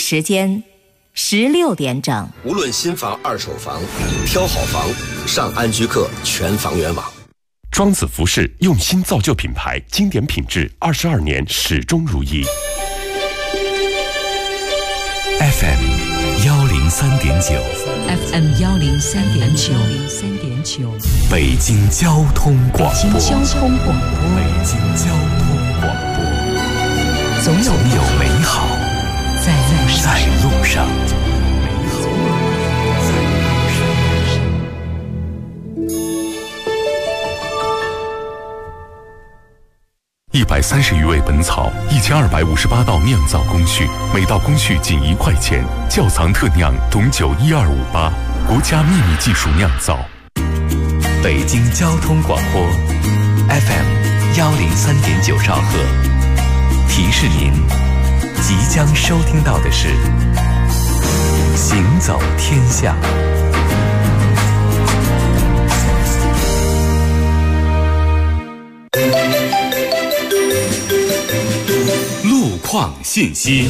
时间16点整。 无论新房、二手房，挑好房，上安居客全房源网。 庄子服饰用心造就品牌，经典品质，22年始终如一。 FM 103.9 FM 103.9 北京交通广播。 北京交通广播。 北京交通广播。 总有美好在路上。130余味本草，1258道酿造工序，每道工序仅1块钱。窖藏特酿董酒12588，国家秘密技术酿造。北京交通广播 FM 103.9兆赫，提示您，即将收听到的是《行走天下》。路况信息。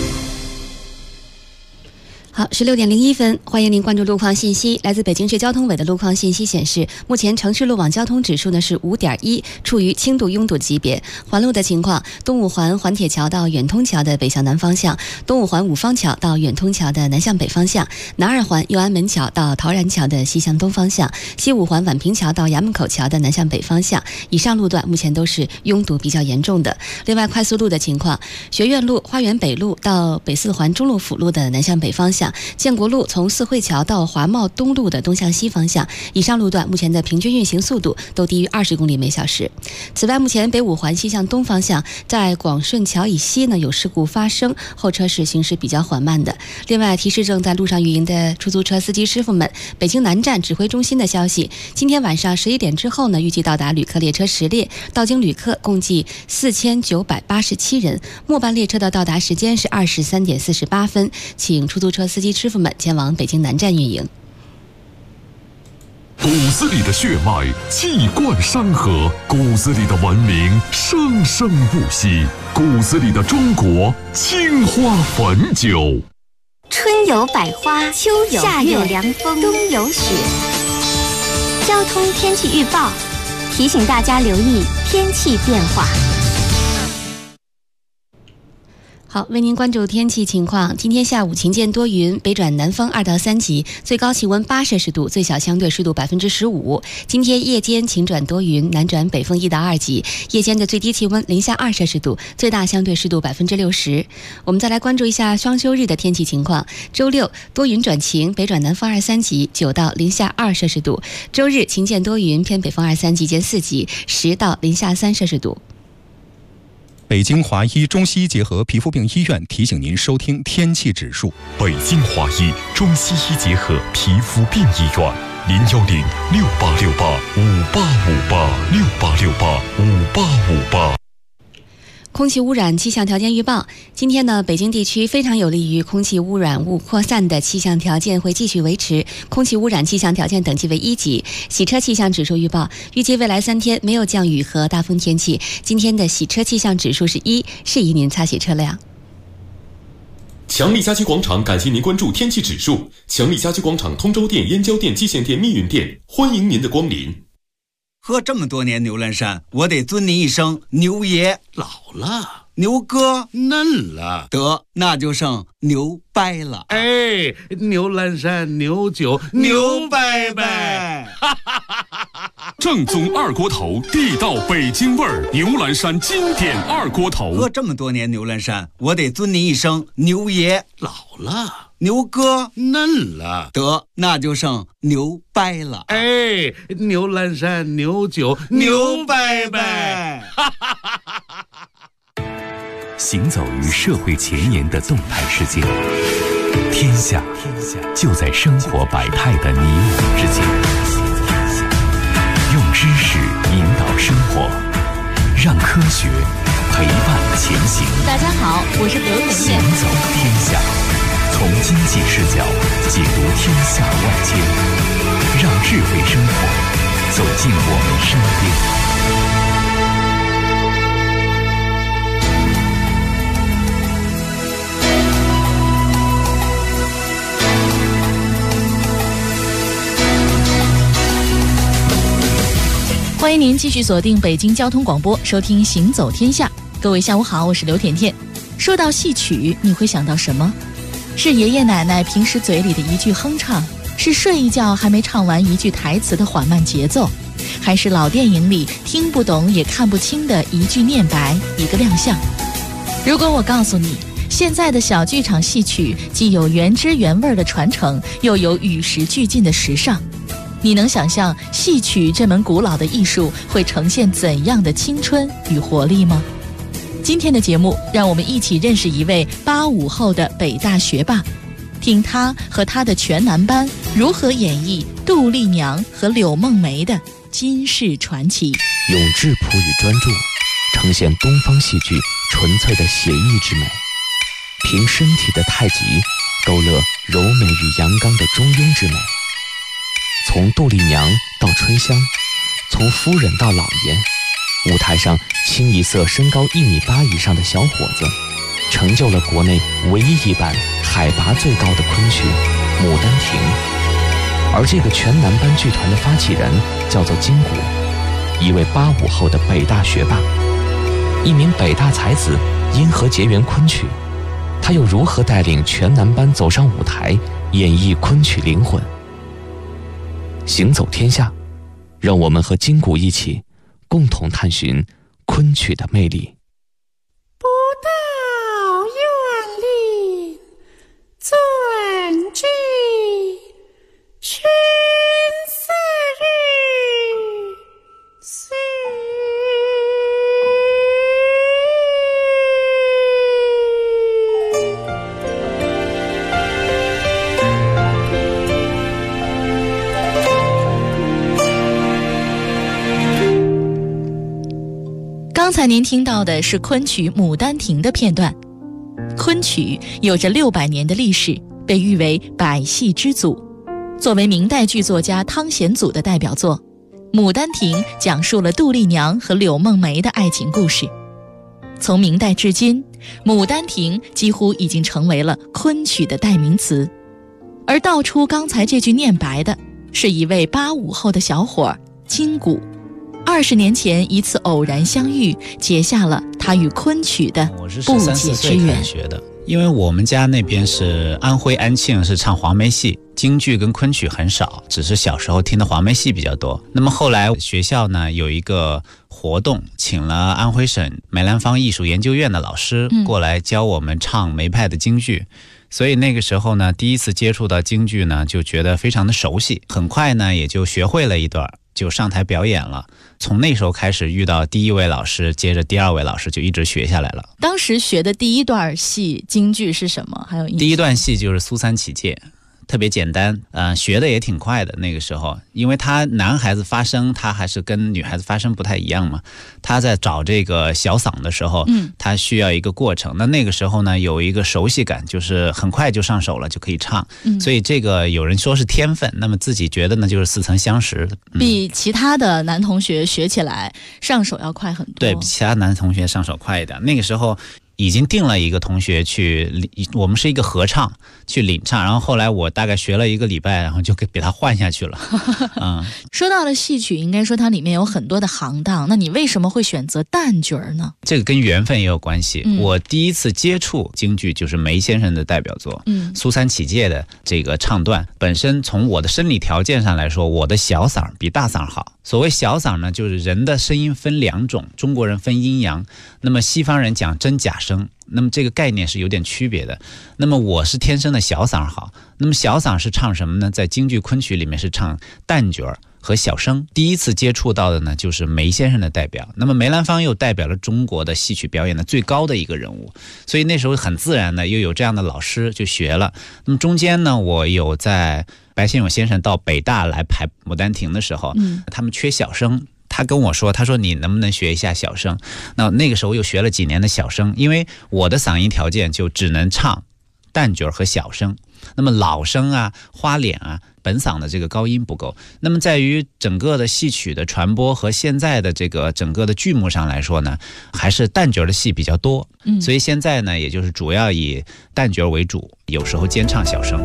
好，16点01分，欢迎您关注路况信息。来自北京市交通委的路况信息显示，目前城市路网交通指数呢是5.1，处于轻度拥堵级别。环路的情况，东五环环铁桥到远通桥的北向南方向，东五环五方桥到远通桥的南向北方向，南二环右安门桥到陶然桥的西向东方向，西五环宛平桥到衙门口桥的南向北方向。以上路段目前都是拥堵比较严重的。另外，快速路的情况，学院路、花园北路到北四环中路辅路的南向北方向，建国路从四惠桥到华贸东路的东向西方向，以上路段目前的平均运行速度都低于20公里每小时。此外，目前北五环西向东方向在广顺桥以西呢有事故发生，后车是行驶比较缓慢的。另外，提示正在路上运营的出租车司机师傅们，北京南站指挥中心的消息，今天晚上11点之后呢，预计到达旅客列车10列，到京旅客共计4987人，末班列车的到达时间是23点48分，请出租车司机师傅们前往北京南站运营。 骨子里的血脉气贯山河，骨子里的文明生生不息，骨子里的中国青花汾酒。 春有百花，秋有夏有凉风，冬有雪。交通天气预报提醒大家留意天气变化。 好，为您关注天气情况。今天下午晴间多云，北转南风2到3级，最高气温8摄氏度，最小相对湿度15%。今天夜间晴转多云，南转北风1到2级，夜间的最低气温零下2摄氏度，最大相对湿度60%。我们再来关注一下双休日的天气情况。周六多云转晴，北转南风2、3级，9到零下2摄氏度。周日晴间多云，偏北风2、3级见4级，10到零下3摄氏度。 北京华医中西医结合皮肤病医院提醒您收听天气指数。 北京华医中西医结合皮肤病医院，010-6868-5858，6868-5858。 空气污染气象条件预报，今天呢，北京地区非常有利于空气污染物扩散的气象条件会继续维持，空气污染气象条件等级为1级。洗车气象指数预报，预计未来3天没有降雨和大风天气，今天的洗车气象指数是1，适宜您擦洗车辆。 强力家居广场感谢您关注天气指数。强力家居广场通州店、燕郊店、蓟县店、密云店，欢迎您的光临。 喝这么多年牛栏山，我得尊您一声牛爷。 老了， 牛哥嫩了， 得那就剩牛掰了。 哎，牛栏山牛酒牛掰掰。 正宗二锅头，地道北京味儿，牛栏山经典二锅头。 喝这么多年牛栏山，我得尊您一声牛爷。 老了， 牛哥嫩了， 得那就剩牛掰了。 哎，牛栏山牛酒牛掰掰。 行走于社会前沿的动态世界，天下就在生活百态的你我之间。用知识引导生活，让科学陪伴前行。 大家好，我是德宏。 行走天下，从经济视角解读天下万千，让智慧生活走进我们身边。 欢迎您继续锁定北京交通广播，收听《行走天下》。各位下午好，我是刘甜甜。说到戏曲，你会想到什么？是爷爷奶奶平时嘴里的一句哼唱，是睡一觉还没唱完一句台词的缓慢节奏，还是老电影里听不懂也看不清的一句念白，一个亮相？如果我告诉你，现在的小剧场戏曲既有原汁原味的传承，又有与时俱进的时尚，你能想象戏曲这门古老的艺术会呈现怎样的青春与活力吗？今天的节目，让我们一起认识一位85后的北大学霸，听他和他的全男班如何演绎杜丽娘和柳梦梅的金氏传奇。 用质朴与专注呈现东方戏剧纯粹的写意之美，凭身体的太极勾勒柔美与阳刚的中庸之美。从杜丽娘到春香，从夫人到老爷，舞台上清一色身高1.8米以上的小伙子，成就了国内唯一一版海拔最高的昆曲《牡丹亭》。而这个全男班剧团的发起人叫做金谷，一位85后的北大学霸，一名北大才子，因何结缘昆曲？他又如何带领全男班走上舞台，演绎昆曲灵魂？行走天下，让我们和金谷一起共同探寻昆曲的魅力。 不到园林尊居群似日岁。 刚才您听到的是昆曲《牡丹亭》的片段。昆曲有着600年的历史，被誉为百戏之祖。作为明代剧作家汤显祖的代表作，《牡丹亭》讲述了杜丽娘和柳梦梅的爱情故事。从明代至今，《牡丹亭》几乎已经成为了昆曲的代名词。而道出刚才这句念白的，是一位85后的小伙金谷。20年前一次偶然相遇，结下了他与昆曲的不解之缘。 学的，因为我们家那边是安徽安庆，是唱黄梅戏，京剧跟昆曲很少，只是小时候听的黄梅戏比较多。那么后来学校呢有一个活动，请了安徽省梅兰芳艺术研究院的老师过来教我们唱梅派的京剧。所以那个时候呢，第一次接触到京剧呢，就觉得非常的熟悉，很快呢也就学会了一段，就上台表演了。从那时候开始遇到第一位老师，接着第2位老师，就一直学下来了。 当时学的第一段戏京剧是什么？还有第一段戏就是苏三起解，特别简单，学的也挺快的。那个时候，因为他男孩子发声，他还是跟女孩子发声不太一样嘛。他在找这个小嗓的时候，他需要一个过程。那个时候呢，有一个熟悉感，就是很快就上手了，就可以唱。所以这个有人说是天分，那么自己觉得呢，就是似曾相识。 比其他的男同学学起来上手要快很多。 对，比其他男同学上手快一点。那个时候已经定了一个同学去，我们是一个合唱去领唱，然后后来我大概学了1个礼拜，然后就给他换下去了。 说到了戏曲，应该说它里面有很多的行当，那你为什么会选择旦角呢？ 这个跟缘分也有关系。我第一次接触京剧就是梅先生的代表作，苏三起解的这个唱段，本身从我的生理条件上来说，我的小嗓比大嗓好。所谓小嗓呢，就是人的声音分2种，中国人分阴阳，那么西方人讲真假声，那么这个概念是有点区别的。那么我是天生的小嗓好，那么小嗓是唱什么呢？在京剧昆曲里面是唱旦角和小生。第一次接触到的呢，就是梅先生的代表。那么梅兰芳又代表了中国的戏曲表演的最高的一个人物，所以那时候很自然的又有这样的老师就学了。那么中间呢，我有在白先勇先生到北大来排《牡丹亭》的时候，他们缺小生，他跟我说，他说你能不能学一下小生？那个时候又学了几年的小生，因为我的嗓音条件就只能唱旦角和小生，那么老生啊、花脸啊、本嗓的这个高音不够。那么在于整个的戏曲的传播和现在的这个整个的剧目上来说呢，还是旦角的戏比较多，所以现在呢，也就是主要以旦角为主，有时候兼唱小生。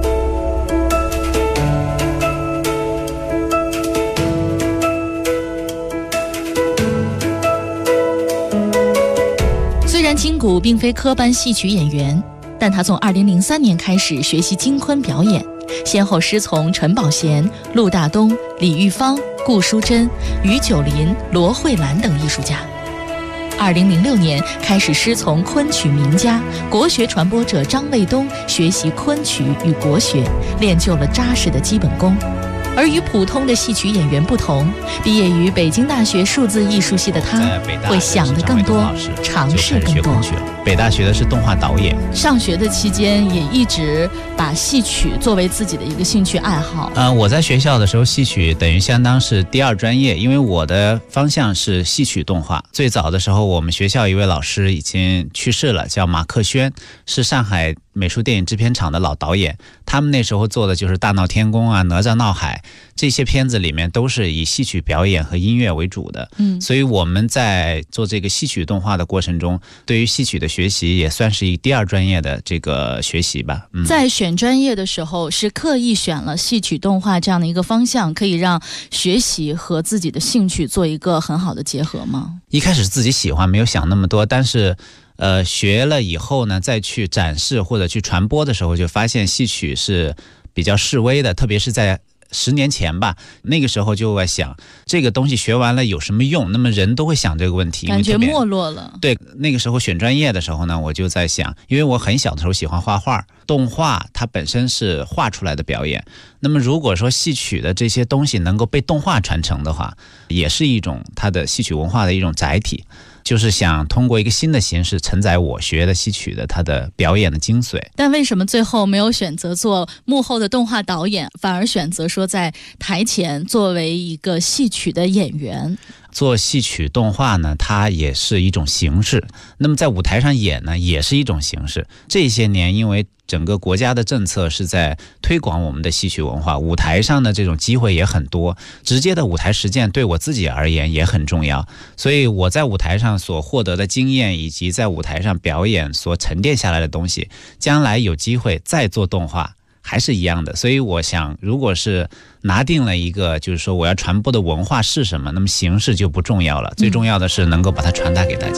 然金谷并非科班戏曲演员，但他从2003年开始学习京昆表演，先后师从陈宝贤、陆大东、李玉芳、顾淑珍、于九林、罗慧兰等艺术家。2006年开始师从昆曲名家、国学传播者张卫东学习昆曲与国学，练就了扎实的基本功。而与普通的戏曲演员不同，毕业于北京大学数字艺术系的他，会想得更多，尝试更多。 北大学的是动画导演， 上学的期间也一直把戏曲作为自己的一个兴趣爱好。 我在学校的时候，戏曲等于相当是第二专业，因为我的方向是戏曲动画。最早的时候，我们学校一位老师已经去世了，叫马克轩，是上海美术电影制片厂的老导演。他们那时候做的就是《大闹天宫》啊、《哪吒闹海》这些片子，里面都是以戏曲表演和音乐为主的。所以我们在做这个戏曲动画的过程中，对于戏曲的学习也算是一第二专业的这个学习吧。 在选专业的时候，是刻意选了戏曲动画这样的一个方向，可以让学习和自己的兴趣做一个很好的结合吗？ 一开始自己喜欢，没有想那么多，但是学了以后呢，再去展示或者去传播的时候，就发现戏曲是比较式微的，特别是在10年前吧，那个时候就在想这个东西学完了有什么用，那么人都会想这个问题， 感觉没落了。 对，那个时候选专业的时候呢，我就在想，因为我很小的时候喜欢画画，动画它本身是画出来的表演，那么如果说戏曲的这些东西能够被动画传承的话，也是一种它的戏曲文化的一种载体，就是想通过一个新的形式承载我学的戏曲的它的表演的精髓。 但为什么最后没有选择做幕后的动画导演，反而选择说在台前作为一个戏曲的演员？ 做戏曲动画呢，它也是一种形式，那么在舞台上演呢，也是一种形式。这些年因为整个国家的政策是在推广我们的戏曲文化，舞台上的这种机会也很多，直接的舞台实践对我自己而言也很重要，所以我在舞台上所获得的经验，以及在舞台上表演所沉淀下来的东西，将来有机会再做动画还是一样的。所以我想，如果是拿定了一个就是说我要传播的文化是什么，那么形式就不重要了，最重要的是能够把它传达给大家。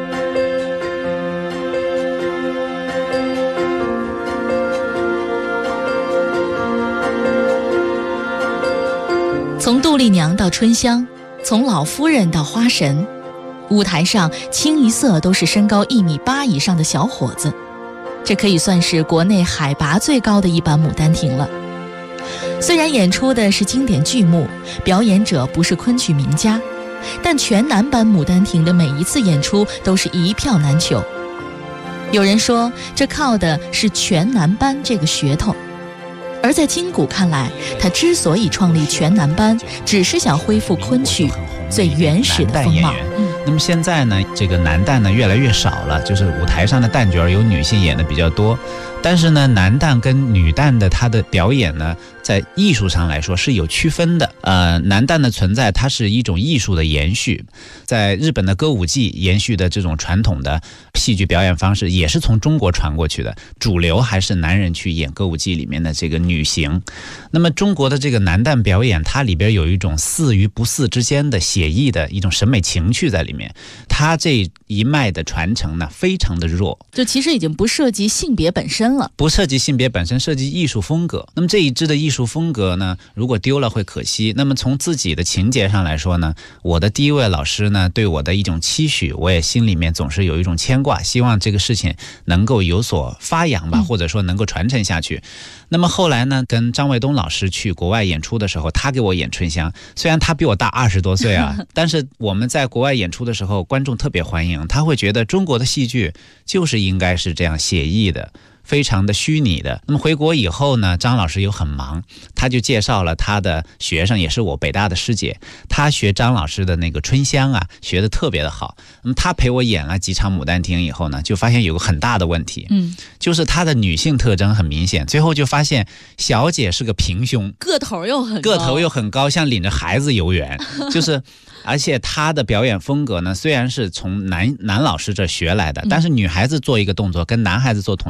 从杜丽娘到春香，从老夫人到花神，舞台上清一色都是身高1.8米以上的小伙子，这可以算是国内海拔最高的一版《牡丹亭》了。虽然演出的是经典剧目，表演者不是昆曲名家，但全男版《牡丹亭》的每一次演出都是一票难求。有人说，这靠的是全男班这个噱头。而在金谷看来，他之所以创立全男班，只是想恢复昆曲最原始的风貌。 那么现在呢，这个男旦呢越来越少了，就是舞台上的旦角由女性演的比较多，但是呢，男旦跟女旦的他的表演呢，在艺术上来说是有区分的。男旦的存在，它是一种艺术的延续，在日本的歌舞伎延续的这种传统的戏剧表演方式，也是从中国传过去的，主流还是男人去演歌舞伎里面的这个女形。那么中国的这个男旦表演，它里边有一种似与不似之间的写意的一种审美情趣在里面，它这一脉的传承呢，非常的弱， 就其实已经不涉及性别本身了， 不涉及性别本身，涉及艺术风格。那么这一支的艺术风格呢，如果丢了会可惜。那么从自己的情节上来说呢，我的第一位老师呢，对我的一种期许，我也心里面总是有一种牵挂，希望这个事情能够有所发扬吧，或者说能够传承下去。那么后来呢，跟张卫东老师去国外演出的时候，他给我演春香，虽然他比我大20多岁啊，但是我们在国外演出的时候，观众特别欢迎，他会觉得中国的戏剧就是应该是这样写意的，非常的虚拟的。那么回国以后呢，张老师又很忙，他就介绍了他的学生，也是我北大的师姐，他学张老师的那个春香啊，学得特别的好。那么他陪我演了几场《牡丹亭》以后呢，就发现有个很大的问题，就是他的女性特征很明显，最后就发现小姐是个平胸， 个头又很高， 像领着孩子游园，就是而且他的表演风格呢，虽然是从男老师这学来的，但是女孩子做一个动作跟男孩子做同一个动作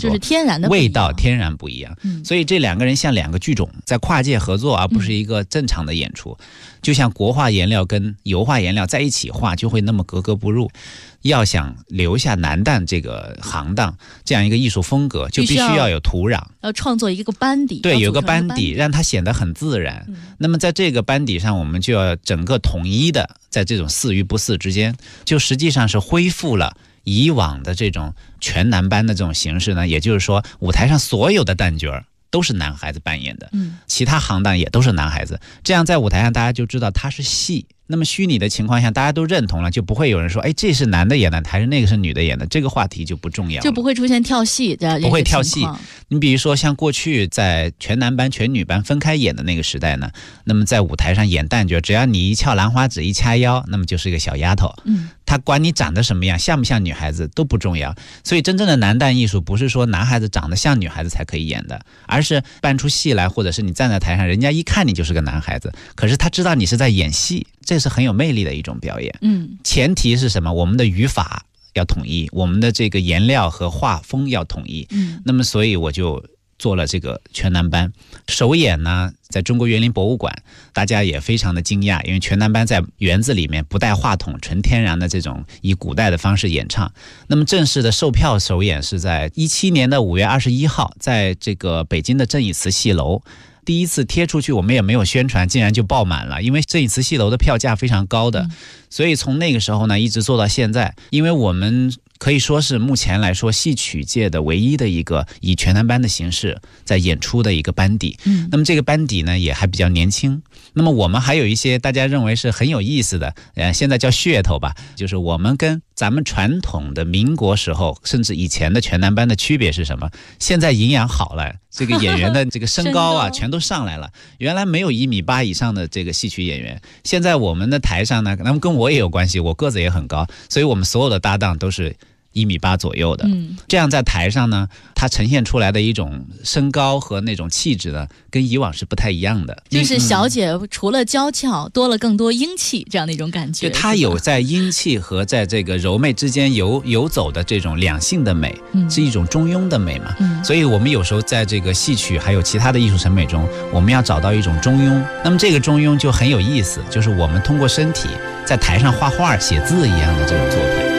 就是天然的味道天然不一样。所以这两个人像两个剧种在跨界合作，而不是一个正常的演出。就像国画颜料跟油画颜料在一起画就会那么格格不入。要想留下南旦这个行当这样一个艺术风格，就必须要有土壤， 要创作一个班底， 对，有个班底让它显得很自然。那么在这个班底上，我们就要整个统一的在这种似与不似之间，就实际上是恢复了以往的这种全男班的这种形式呢。也就是说，舞台上所有的旦角都是男孩子扮演的，其他行当也都是男孩子，这样在舞台上大家就知道它是戏。那么虚拟的情况下，大家都认同了，就不会有人说，哎，这是男的演的还是那个是女的演的，这个话题就不重要了， 就不会出现跳戏的， 不会跳戏。你比如说像过去在全男班全女班分开演的那个时代呢，那么在舞台上演旦角，只要你一翘兰花指一掐腰，那么就是一个小丫头，他管你长得什么样，像不像女孩子都不重要。所以真正的男旦艺术不是说男孩子长得像女孩子才可以演的，而是扮出戏来，或者是你站在台上，人家一看你就是个男孩子，可是他知道你是在演戏，这是很有魅力的一种表演。前提是什么？我们的语法要统一，我们的这个颜料和画风要统一。那么所以我就做了这个全男班。首演呢在中国园林博物馆，大家也非常的惊讶，因为全男班在园子里面不带话筒，纯天然的这种以古代的方式演唱。那么正式的售票首演是在17年的5月21号，在这个北京的正义祠戏楼。第一次贴出去，我们也没有宣传，竟然就爆满了。因为正义祠戏楼的票价非常高的，所以从那个时候呢一直做到现在。因为我们可以说是目前来说戏曲界的唯一的一个以全男班的形式在演出的一个班底。那么这个班底呢也还比较年轻。那么我们还有一些大家认为是很有意思的，现在叫噱头吧，就是我们跟咱们传统的民国时候甚至以前的全男班的区别是什么？现在营养好了，这个演员的这个身高啊全都上来了。原来没有1.8米以上的这个戏曲演员，现在我们的台上呢，那么跟我也有关系，我个子也很高，所以我们所有的搭档都是1.8米左右的。这样在台上呢，它呈现出来的一种身高和那种气质呢，跟以往是不太一样的。 就是小姐除了娇俏，多了更多英气这样的一种感觉。 就她有在英气和在这个柔媚之间游走的这种两性的美，是一种中庸的美嘛。所以我们有时候在这个戏曲还有其他的艺术审美中，我们要找到一种中庸。那么这个中庸就很有意思，就是我们通过身体在台上画画写字一样的这种作品。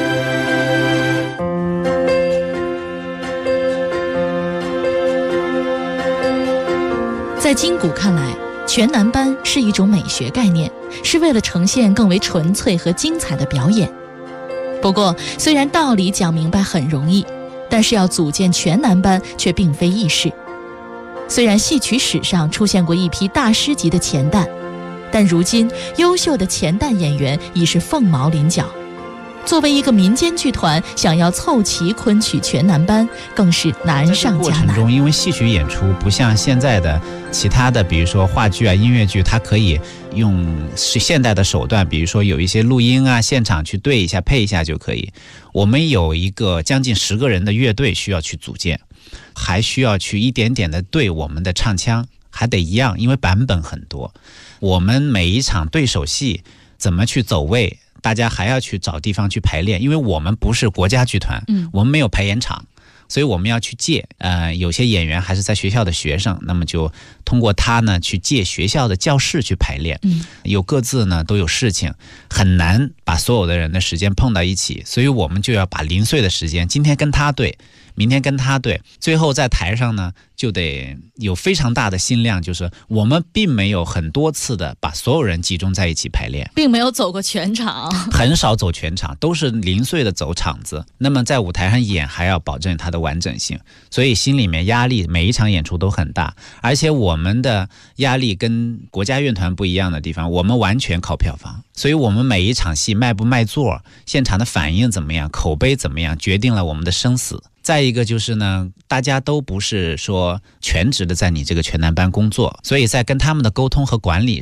在今古看来，全男班是一种美学概念，是为了呈现更为纯粹和精彩的表演。不过，虽然道理讲明白很容易，但是要组建全男班却并非易事。虽然戏曲史上出现过一批大师级的前旦，但如今优秀的前旦演员已是凤毛麟角。作为一个民间剧团，想要凑齐昆曲全男班，更是难上加难。 过程中，因为戏曲演出不像现在的其他的，比如说话剧啊、音乐剧，它可以用现代的手段，比如说有一些录音啊，现场去对一下、配一下就可以。我们有一个将近10个人的乐队需要去组建，还需要去一点点的对我们的唱腔，还得一样，因为版本很多。我们每一场对手戏怎么去走位，大家还要去找地方去排练，因为我们不是国家剧团，我们没有排演场，所以我们要去借。有些演员还是在学校的学生，那么就通过他呢去借学校的教室去排练。有各自呢都有事情，很难把所有的人的时间碰到一起，所以我们就要把零碎的时间，今天跟他对，明天跟他对，最后在台上呢就得有非常大的心量，就是我们并没有很多次的把所有人集中在一起排练， 并没有走过全场， 很少走全场，都是零碎的走场子。那么在舞台上演还要保证它的完整性，所以心里面压力每一场演出都很大。而且我们的压力跟国家乐团不一样的地方，我们完全靠票房，所以我们每一场戏卖不卖座，现场的反应怎么样，口碑怎么样，决定了我们的生死。再一个就是呢，大家都不是说全职的在你这个全男班工作，所以在跟他们的沟通和管理上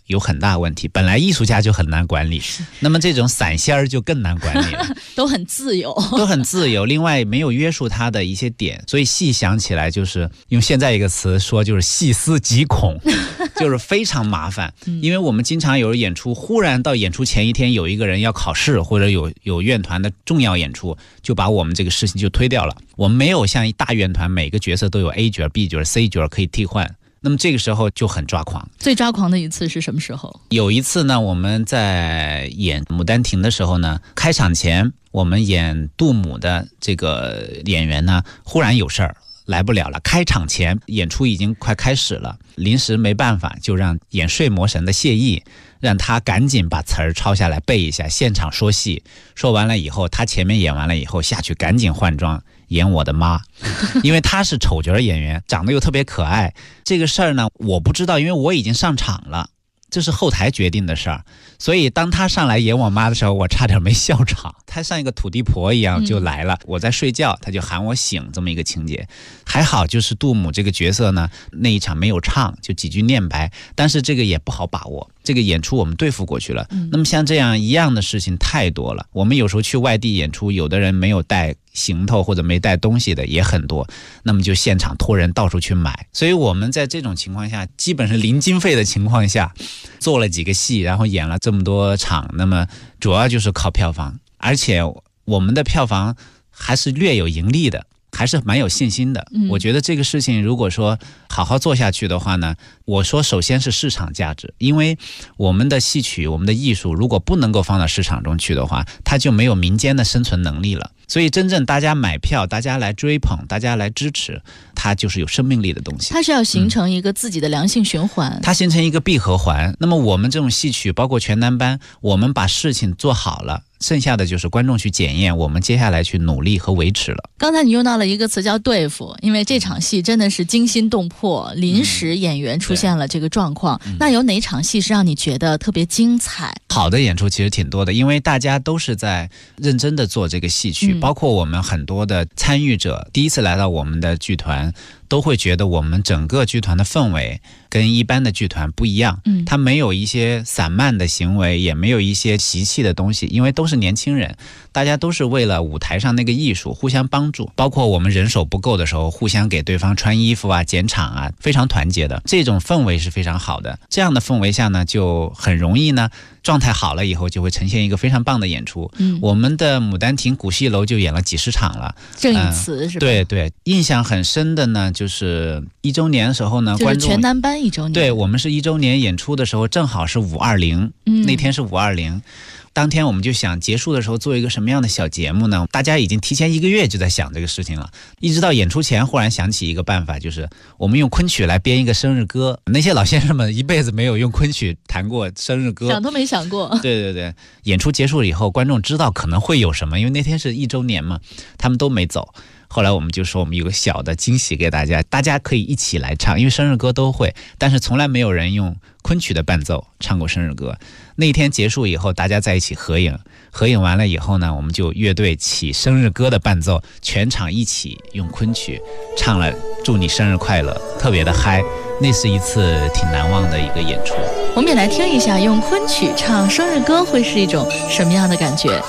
有很大问题。本来艺术家就很难管理，那么这种散仙儿就更难管理了都很自由， 都很自由。另外没有约束他的一些点，所以细想起来就是用现在一个词说，就是细思极恐，就是非常麻烦。因为我们经常有演出，忽然到演出前一天有一个人要考试，或者有院团的重要演出，就把我们这个事情就推掉了。我们没有像一大院团每个角色都有 A 角、B 角、C 角可以替换。那么这个时候就很抓狂。 最抓狂的一次是什么时候？ 有一次呢，我们在演《牡丹亭》的时候呢，开场前我们演杜母的这个演员呢，忽然有事儿来不了了。开场前演出已经快开始了，临时没办法，就让演睡魔神的谢意，让他赶紧把词儿抄下来背一下，现场说戏。说完了以后，他前面演完了以后下去赶紧换装演我的妈，因为她是丑角演员，长得又特别可爱。这个事儿呢，我不知道，因为我已经上场了，这是后台决定的事儿。所以当她上来演我妈的时候，我差点没笑场。她像一个土地婆一样就来了，我在睡觉，她就喊我醒，这么一个情节。还好就是杜母这个角色呢，那一场没有唱，就几句念白，但是这个也不好把握。这个演出我们对付过去了。那么像这样一样的事情太多了。我们有时候去外地演出，有的人没有带行头或者没带东西的也很多，那么就现场托人到处去买。所以我们在这种情况下，基本是零经费的情况下做了几个戏，然后演了这么多场，那么主要就是靠票房，而且我们的票房还是略有盈利的，还是蛮有信心的。我觉得这个事情如果说好好做下去的话呢，我说首先是市场价值，因为我们的戏曲，我们的艺术如果不能够放到市场中去的话，它就没有民间的生存能力了。所以真正大家买票，大家来追捧，大家来支持，它就是有生命力的东西。 它是要形成一个自己的良性循环， 它形成一个闭合环。那么我们这种戏曲包括全男班，我们把事情做好了，剩下的就是观众去检验，我们接下来去努力和维持了。 刚才你用到了一个词叫对付，因为这场戏真的是惊心动魄，临时演员出现了这个状况。那有哪场戏是让你觉得特别精彩？ 好的演出其实挺多的，因为大家都是在认真的做这个戏曲，包括我们很多的参与者第一次来到我们的剧团，都会觉得我们整个剧团的氛围跟一般的剧团不一样。它没有一些散漫的行为，也没有一些习气的东西，因为都是年轻人，大家都是为了舞台上那个艺术互相帮助，包括我们人手不够的时候互相给对方穿衣服啊、剪场啊，非常团结的，这种氛围是非常好的。这样的氛围下呢，就很容易呢，状态好了以后就会呈现一个非常棒的演出。我们的牡丹亭古戏楼就演了几十场了， 郑义慈是吧？ 对对，印象很深的呢，就是1周年的时候呢， 就是全男班1周年。 对，我们是1周年演出的时候，正好是520，那天是520。当天我们就想结束的时候做一个什么样的小节目呢？大家已经提前1个月就在想这个事情了，一直到演出前忽然想起一个办法，就是我们用昆曲来编一个生日歌。那些老先生们一辈子没有用昆曲弹过生日歌， 想都没想过。 对对对，演出结束了以后，观众知道可能会有什么，因为那天是1周年嘛，他们都没走。后来我们就说我们有个小的惊喜给大家，大家可以一起来唱，因为生日歌都会，但是从来没有人用昆曲的伴奏唱过生日歌。那天结束以后，大家在一起合影，合影完了以后呢，我们就乐队起生日歌的伴奏，全场一起用昆曲唱了祝你生日快乐，特别的嗨。那是一次挺难忘的一个演出。 我们也来听一下用昆曲唱生日歌会是一种什么样的感觉。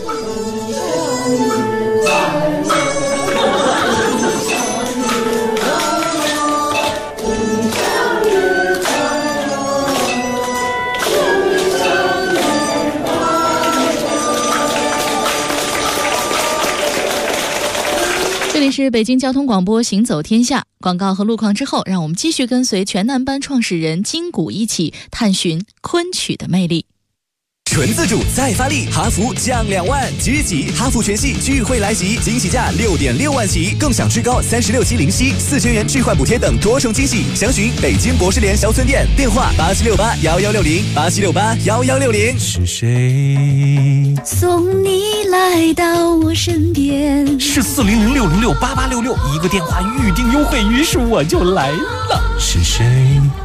这里是北京交通广播行走天下，广告和路况之后，让我们继续跟随全男班创始人金谷一起探寻昆曲的魅力。 纯自主再发力，哈弗降2万，积极哈弗全系聚会来袭，惊喜价6.6万起，更享最高36期零息，4000元置换补贴等多重惊喜。详询北京博士联小村店，电话87681160，87681160。 是谁送你来到我身边？ 是400-606-8866，一个电话预定优惠，于是我就来了。是谁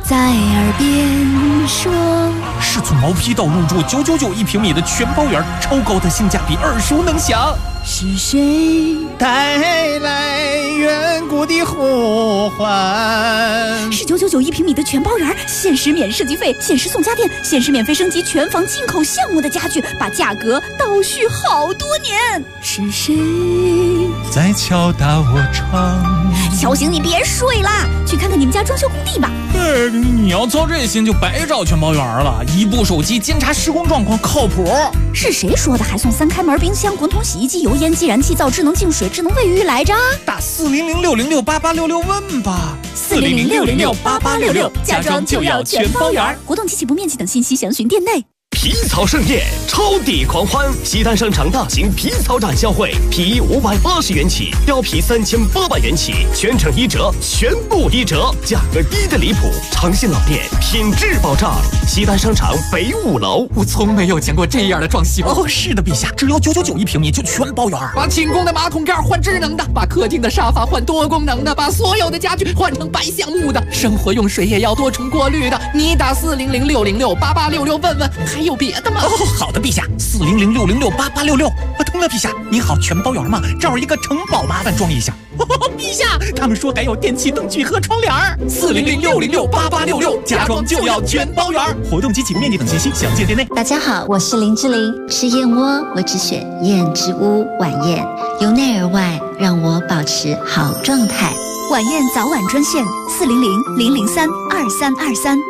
在耳边说。 是从毛坯到入住999一平米的全包园，超高的性价比，耳熟能详。 是谁带来远古的呼唤？ 是999一平米的全包园，限时免设计费，限时送家电，限时免费升级全房进口项目的家具，把价格倒续好多年。是谁在敲打我窗？ 敲醒你别睡啦，去看看你们家装修工地吧。 你要操这心就白找全包园了，一部手机监察施工状况靠谱。 是谁说的还送3开门冰箱、滚筒洗衣机、油烟机、燃气灶、智能净水、智能卫浴来着？ 打400-606-8866问吧。 400-606-8866，家装就要全包园。活动及起步面积等信息详询店内。 皮草盛宴，超抵狂欢！西单商场大型皮草展销会，皮衣580元起，貂皮3800元起，全程1折，全部1折，价格低的离谱。诚信老店，品质保障。西单商场北5楼。 我从没有见过这样的装修。哦，是的，陛下，只要999一平米就全包圆。把寝宫的马桶盖换智能的，把客厅的沙发换多功能的，把所有的家具换成白橡木的，生活用水也要多重过滤的。你打400-606-8866问问。还有别的吗？哦，好的，陛下，400-606-8866。通了，陛下，您好，全包圆吗？这儿有一个城堡，麻烦装一下。陛下，他们说还有电器灯具和窗帘。400-606-8866，家装就要全包圆。活动及起步面积等信息详见店内。 大家好，我是林志玲。吃燕窝，我只选燕之屋晚宴，由内而外让我保持好状态。 晚宴早晚专线400-003-2323。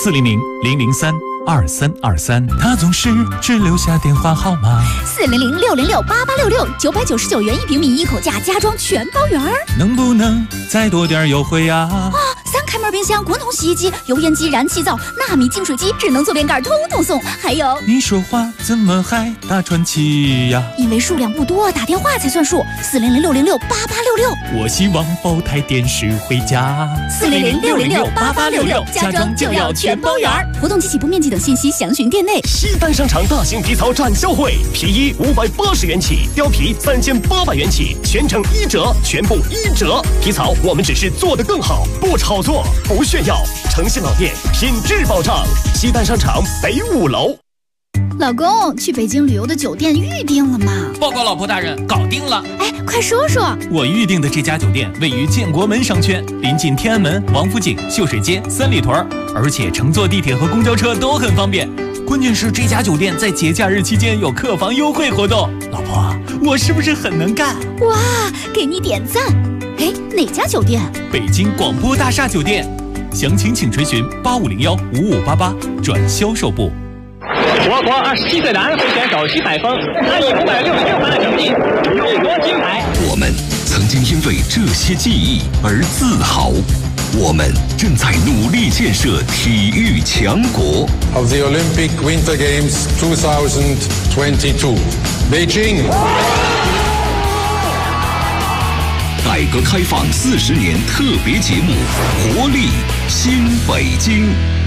400-003-2323，他总是只留下电话号码。 400-606-8866，999元一平米，一口价，家装全包圆。 能不能再多点优惠呀？ 啊！3开门冰箱、滚筒洗衣机、油烟机、燃气灶、纳米净水机、智能坐便盖，通通送。还有， 你说话怎么还打传奇呀？ 因为数量不多，打电话才算数。400-606-8866。 我希望包台电视回家。 400-606-8866，家装就要全包圆。活动及起步面积等信息详询店内。 西单商场大型皮草展销会，皮衣580元起，貂皮3800元起，全程1折，全部1折。皮草我们只是做得更好，不炒作，不炫耀。诚信老店，品质保障。西单商场北5楼。 老公，去北京旅游的酒店预定了吗？ 报告老婆大人，搞定了。 哎，快说说。 我预定的这家酒店位于建国门商圈，临近天安门、王府井、秀水街、三里屯，而且乘坐地铁和公交车都很方便。关键是这家酒店在节假日期间有客房优惠活动。老婆，我是不是很能干？ 哇，给你点赞。哎，哪家酒店？ 北京广播大厦酒店。详情请垂询8501-5588转销售部。 我国27岁男会选手徐海峰，他以566分的成绩勇夺金牌。 我们曾经因为这些记忆而自豪，我们正在努力建设体育强国。 Of the Olympic Winter Games 2022, Beijing。 改革开放40年特别节目《活力新北京》。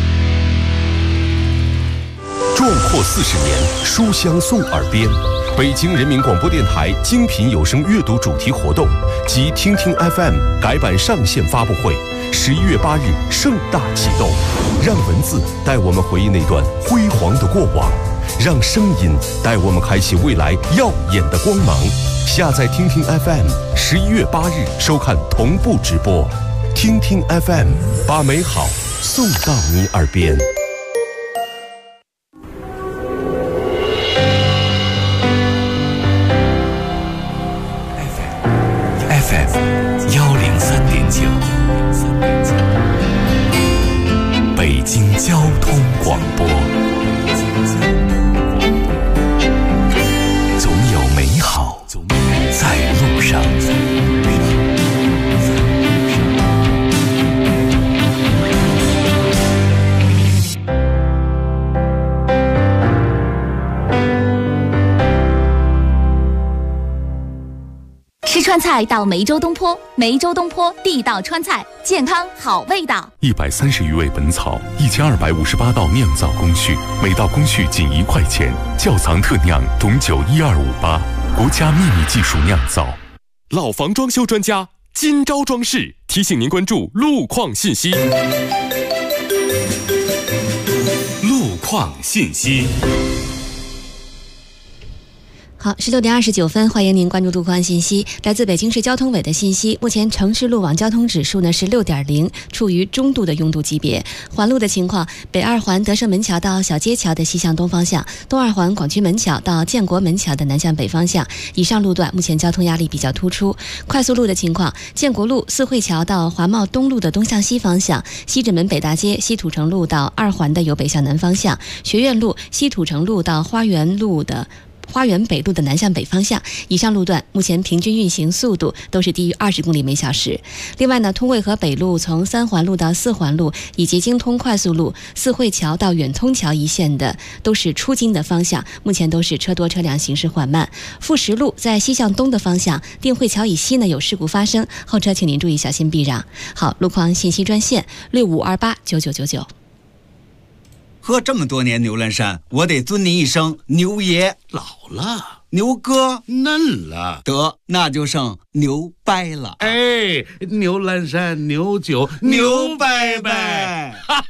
壮阔40年，书香送耳边。北京人民广播电台精品有声阅读主题活动及听听 FM 改版上线发布会，11月8日盛大启动。让文字带我们回忆那段辉煌的过往，让声音带我们开启未来耀眼的光芒。下载听听 FM，11月8日收看同步直播。听听 FM， 把美好送到你耳边。 北京交通广播，总有美好在路上。 吃川菜到梅州东坡，梅州东坡地道川菜，健康好味道。 130余味本草，1258道酿造工序，每道工序仅1块钱。窖藏特酿董酒12588，国家秘密技术酿造。 老房装修专家金招装饰提醒您关注路况信息。 况信息。 好，16点29分，欢迎您关注路况信息。来自北京市交通委的信息，目前城市路网交通指数呢是6.0，处于中度的拥堵级别。环路的情况，北二环德胜门桥到小街桥的西向东方向，东二环广渠门桥到建国门桥的南向北方向，以上路段目前交通压力比较突出。快速路的情况，建国路四惠桥到华贸东路的东向西方向，西直门北大街西土城路到二环的由北向南方向，学院路西土城路到花园北路的南向北方向，以上路段目前平均运行速度都是低于20公里每小时。另外呢，通渭河北路从三环路到四环路，以及京通快速路四惠桥到远通桥一线的都是出京的方向，目前都是车多车辆行驶缓慢。富石路在西向东的方向，定慧桥以西呢有事故发生，后车请您注意小心避让。好，路况信息专线65289999。 喝这么多年牛栏山，我得尊您一声牛爷。 老了， 牛哥嫩了， 得那就剩牛掰了。 哎，牛栏山牛酒牛掰掰。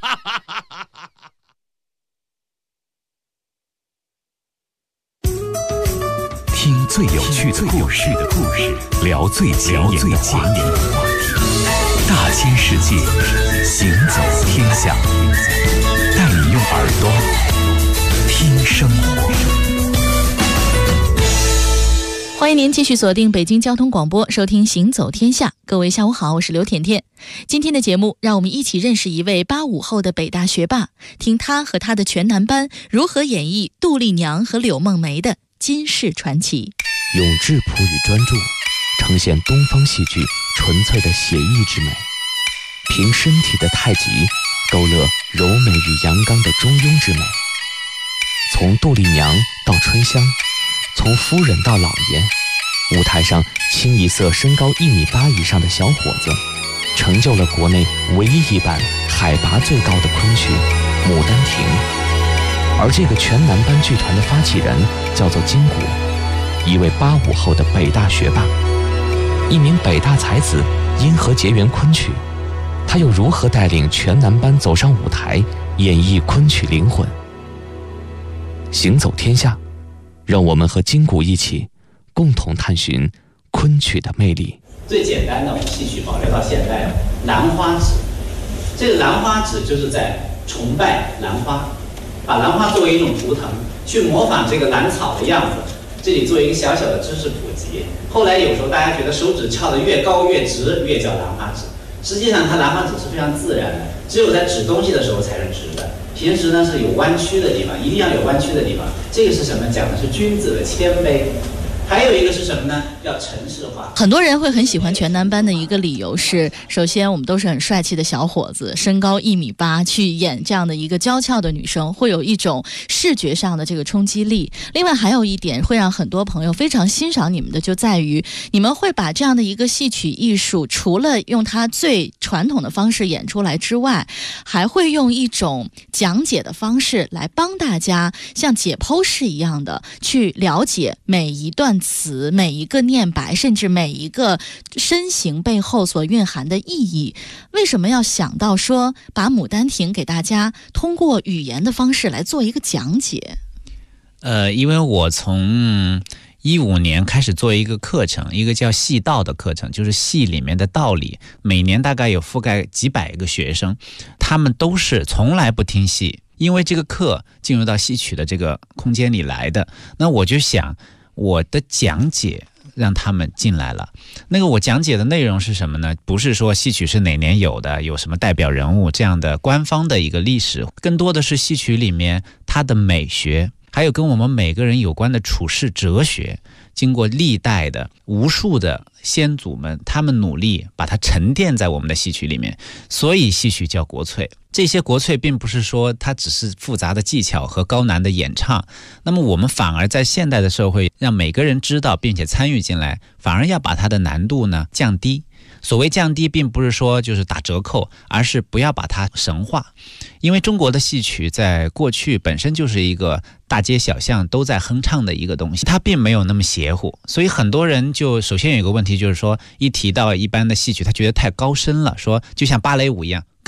听最有趣的故事，聊最前沿的话题，大千世界，行走天下，带你用耳朵听生活。 欢迎您继续锁定北京交通广播，收听《行走天下》。各位下午好，我是刘甜甜。今天的节目，让我们一起认识一位85后的北大学霸，听他和他的全男班如何演绎杜丽娘和柳梦梅的金氏传奇。 用质朴与专注呈现东方戏剧纯粹的写意之美，凭身体的太极勾勒柔美与阳刚的中庸之美。从杜丽娘到春香，从夫人到老爷，舞台上清一色身高1.8米以上的小伙子，成就了国内唯一一版海拔最高的昆曲《牡丹亭》。而这个全男班剧团的发起人叫做金谷，一位85后的北大学霸，一名北大才子，因何结缘昆曲？他又如何带领全男班走上舞台，演绎昆曲灵魂？行走天下，让我们和金谷一起共同探寻昆曲的魅力。 最简单的，我们戏曲保留到现在，兰花指。这个兰花指就是在崇拜兰花，把兰花作为一种图腾，去模仿这个兰草的样子。这里做一个小小的知识普及。后来有时候大家觉得手指翘得越高越直，越叫兰花指。实际上它兰花指是非常自然的，只有在指东西的时候才是直的。平时呢是有弯曲的地方，一定要有弯曲的地方。这个是什么？讲的是君子的谦卑。还有一个是什么呢？要程式化。 很多人会很喜欢全男班的一个理由是，首先我们都是很帅气的小伙子，身高1.8米，去演这样的一个娇俏的女生，会有一种视觉上的这个冲击力。另外还有一点会让很多朋友非常欣赏你们的，就在于你们会把这样的一个戏曲艺术，除了用它最传统的方式演出来之外，还会用一种讲解的方式来帮大家像解剖式一样的去了解每一段词，每一个念白，甚至每一个身形背后所蕴含的意义。为什么要想到说把《牡丹亭》给大家通过语言的方式来做一个讲解？ 因为我从15年开始做一个课程，一个叫戏道的课程，就是戏里面的道理，每年大概有覆盖几百个学生，他们都是从来不听戏，因为这个课进入到戏曲的这个空间里来的。那我就想我的讲解让他们进来了。那个我讲解的内容是什么呢？不是说戏曲是哪年有的，有什么代表人物这样的官方的一个历史，更多的是戏曲里面它的美学，还有跟我们每个人有关的处世哲学，经过历代的无数的先祖们，他们努力把它沉淀在我们的戏曲里面，所以戏曲叫国粹。这些国粹并不是说它只是复杂的技巧和高难的演唱，那么我们反而在现代的社会让每个人知道并且参与进来，反而要把它的难度呢降低。所谓降低并不是说就是打折扣，而是不要把它神化。因为中国的戏曲在过去本身就是一个大街小巷都在哼唱的一个东西，它并没有那么邪乎，所以很多人就首先有一个问题，就是说一提到一般的戏曲他觉得太高深了，说就像芭蕾舞一样看不懂，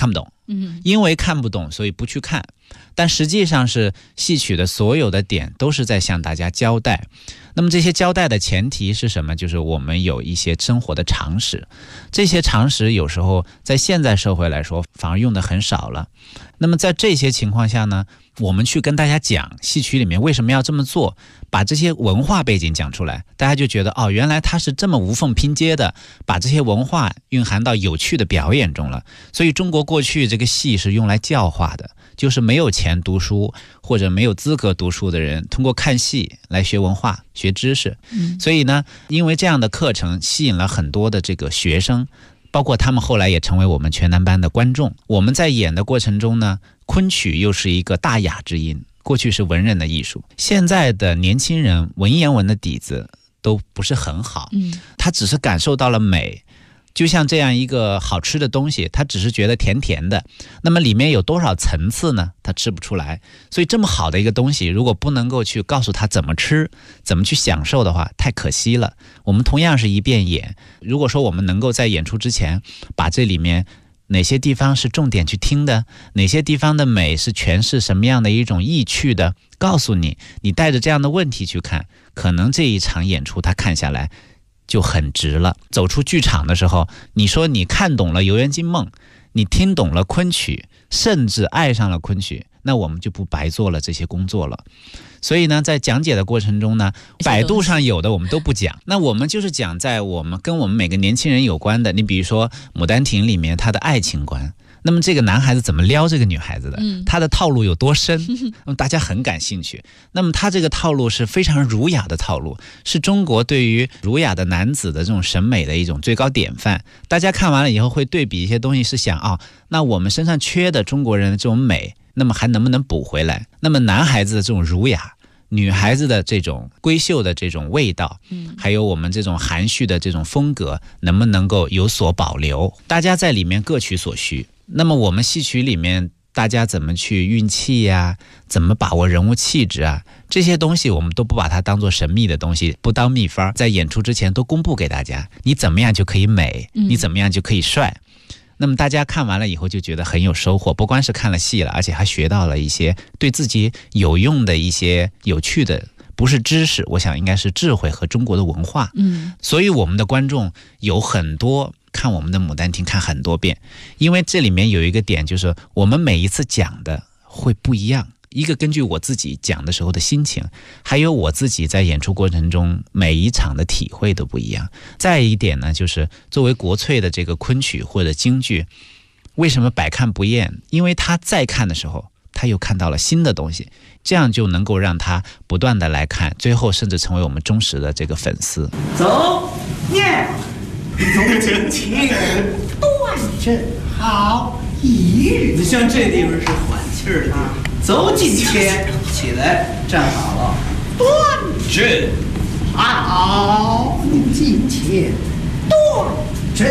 因为看不懂所以不去看，但实际上是戏曲的所有的点都是在向大家交代。那么这些交代的前提是什么？就是我们有一些生活的常识，这些常识有时候在现在社会来说反而用的很少了。那么在这些情况下呢，我们去跟大家讲戏曲里面为什么要这么做，把这些文化背景讲出来，大家就觉得原来它是这么无缝拼接的，把这些文化蕴含到有趣的表演中了。所以中国过去这个戏是用来教化的，就是没有钱读书或者没有资格读书的人通过看戏来学文化学知识。所以呢，因为这样的课程吸引了很多的这个学生，包括他们后来也成为我们全男班的观众。我们在演的过程中呢，昆曲又是一个大雅之音，过去是文人的艺术，现在的年轻人文言文的底子都不是很好，他只是感受到了美。就像这样一个好吃的东西，他只是觉得甜甜的，那么里面有多少层次呢？他吃不出来。所以这么好的一个东西，如果不能够去告诉他怎么吃，怎么去享受的话，太可惜了。我们同样是一遍演，如果说我们能够在演出之前把这里面哪些地方是重点去听的，哪些地方的美是诠释什么样的一种意趣的，告诉你，你带着这样的问题去看，可能这一场演出他看下来就很值了。走出剧场的时候，你说你看懂了《游园惊梦》，你听懂了昆曲，甚至爱上了昆曲，那我们就不白做了这些工作了。所以呢，在讲解的过程中呢，百度上有的我们都不讲，那我们就是讲在我们跟我们每个年轻人有关的。你比如说《牡丹亭》里面他的爱情观，那么这个男孩子怎么撩这个女孩子的，他的套路有多深，那么大家很感兴趣。那么他这个套路是非常儒雅的套路，是中国对于儒雅的男子的这种审美的一种最高典范。大家看完了以后会对比一些东西，是想那我们身上缺的中国人的这种美，那么还能不能补回来？那么男孩子的这种儒雅，女孩子的这种闺秀的这种味道，还有我们这种含蓄的这种风格，能不能够有所保留？大家在里面各取所需。那么我们戏曲里面大家怎么去运气呀，怎么把握人物气质啊，这些东西我们都不把它当做神秘的东西，不当秘方，在演出之前都公布给大家，你怎么样就可以美，你怎么样就可以帅。那么大家看完了以后就觉得很有收获，不光是看了戏了，而且还学到了一些对自己有用的一些有趣的，不是知识，我想应该是智慧和中国的文化。所以我们的观众有很多看我们的《牡丹亭》看很多遍，因为这里面有一个点，就是我们每一次讲的会不一样，一个根据我自己讲的时候的心情，还有我自己在演出过程中每一场的体会都不一样。再一点呢，就是作为国粹的这个昆曲或者京剧，为什么百看不厌？因为他再看的时候他又看到了新的东西，这样就能够让他不断的来看，最后甚至成为我们忠实的这个粉丝。 走，念，走进前，端正好，一日。你像这地方是缓气儿的，走进前，起来，站好了，端正好，你进前，端正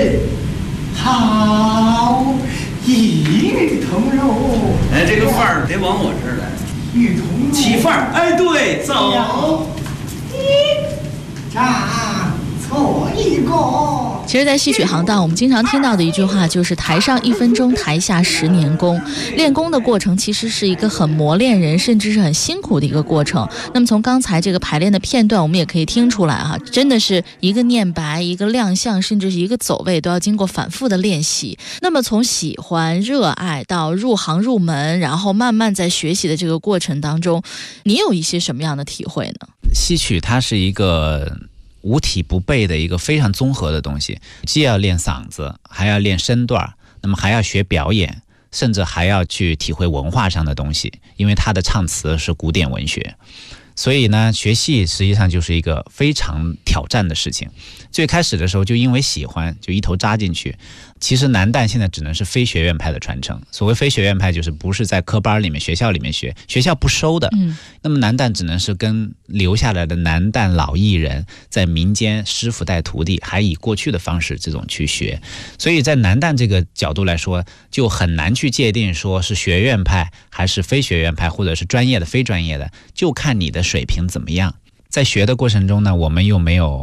好，一日同荣。哎，这个范儿得往我这儿来，一同起范儿。哎，对，走，一站错一个。 其实在戏曲行当，我们经常听到的一句话就是台上1分钟，台下10年功。练功的过程其实是一个很磨练人，甚至是很辛苦的一个过程。那么从刚才这个排练的片段，我们也可以听出来真的是一个念白，一个亮相，甚至是一个走位，都要经过反复的练习。那么从喜欢热爱到入行入门，然后慢慢在学习的这个过程当中，你有一些什么样的体会呢？ 戏曲它是一个无体不备的一个非常综合的东西，既要练嗓子，还要练身段，那么还要学表演，甚至还要去体会文化上的东西，因为它的唱词是古典文学。所以呢，学戏实际上就是一个非常挑战的事情。最开始的时候就因为喜欢，就一头扎进去。其实南旦现在只能是非学院派的传承，所谓非学院派就是不是在科班里面学校里面学，学校不收的。那么南旦只能是跟留下来的南旦老艺人在民间师傅带徒弟，还以过去的方式这种去学。所以在南旦这个角度来说，就很难去界定说是学院派还是非学院派，或者是专业的非专业的，就看你的水平怎么样。在学的过程中呢，我们又没有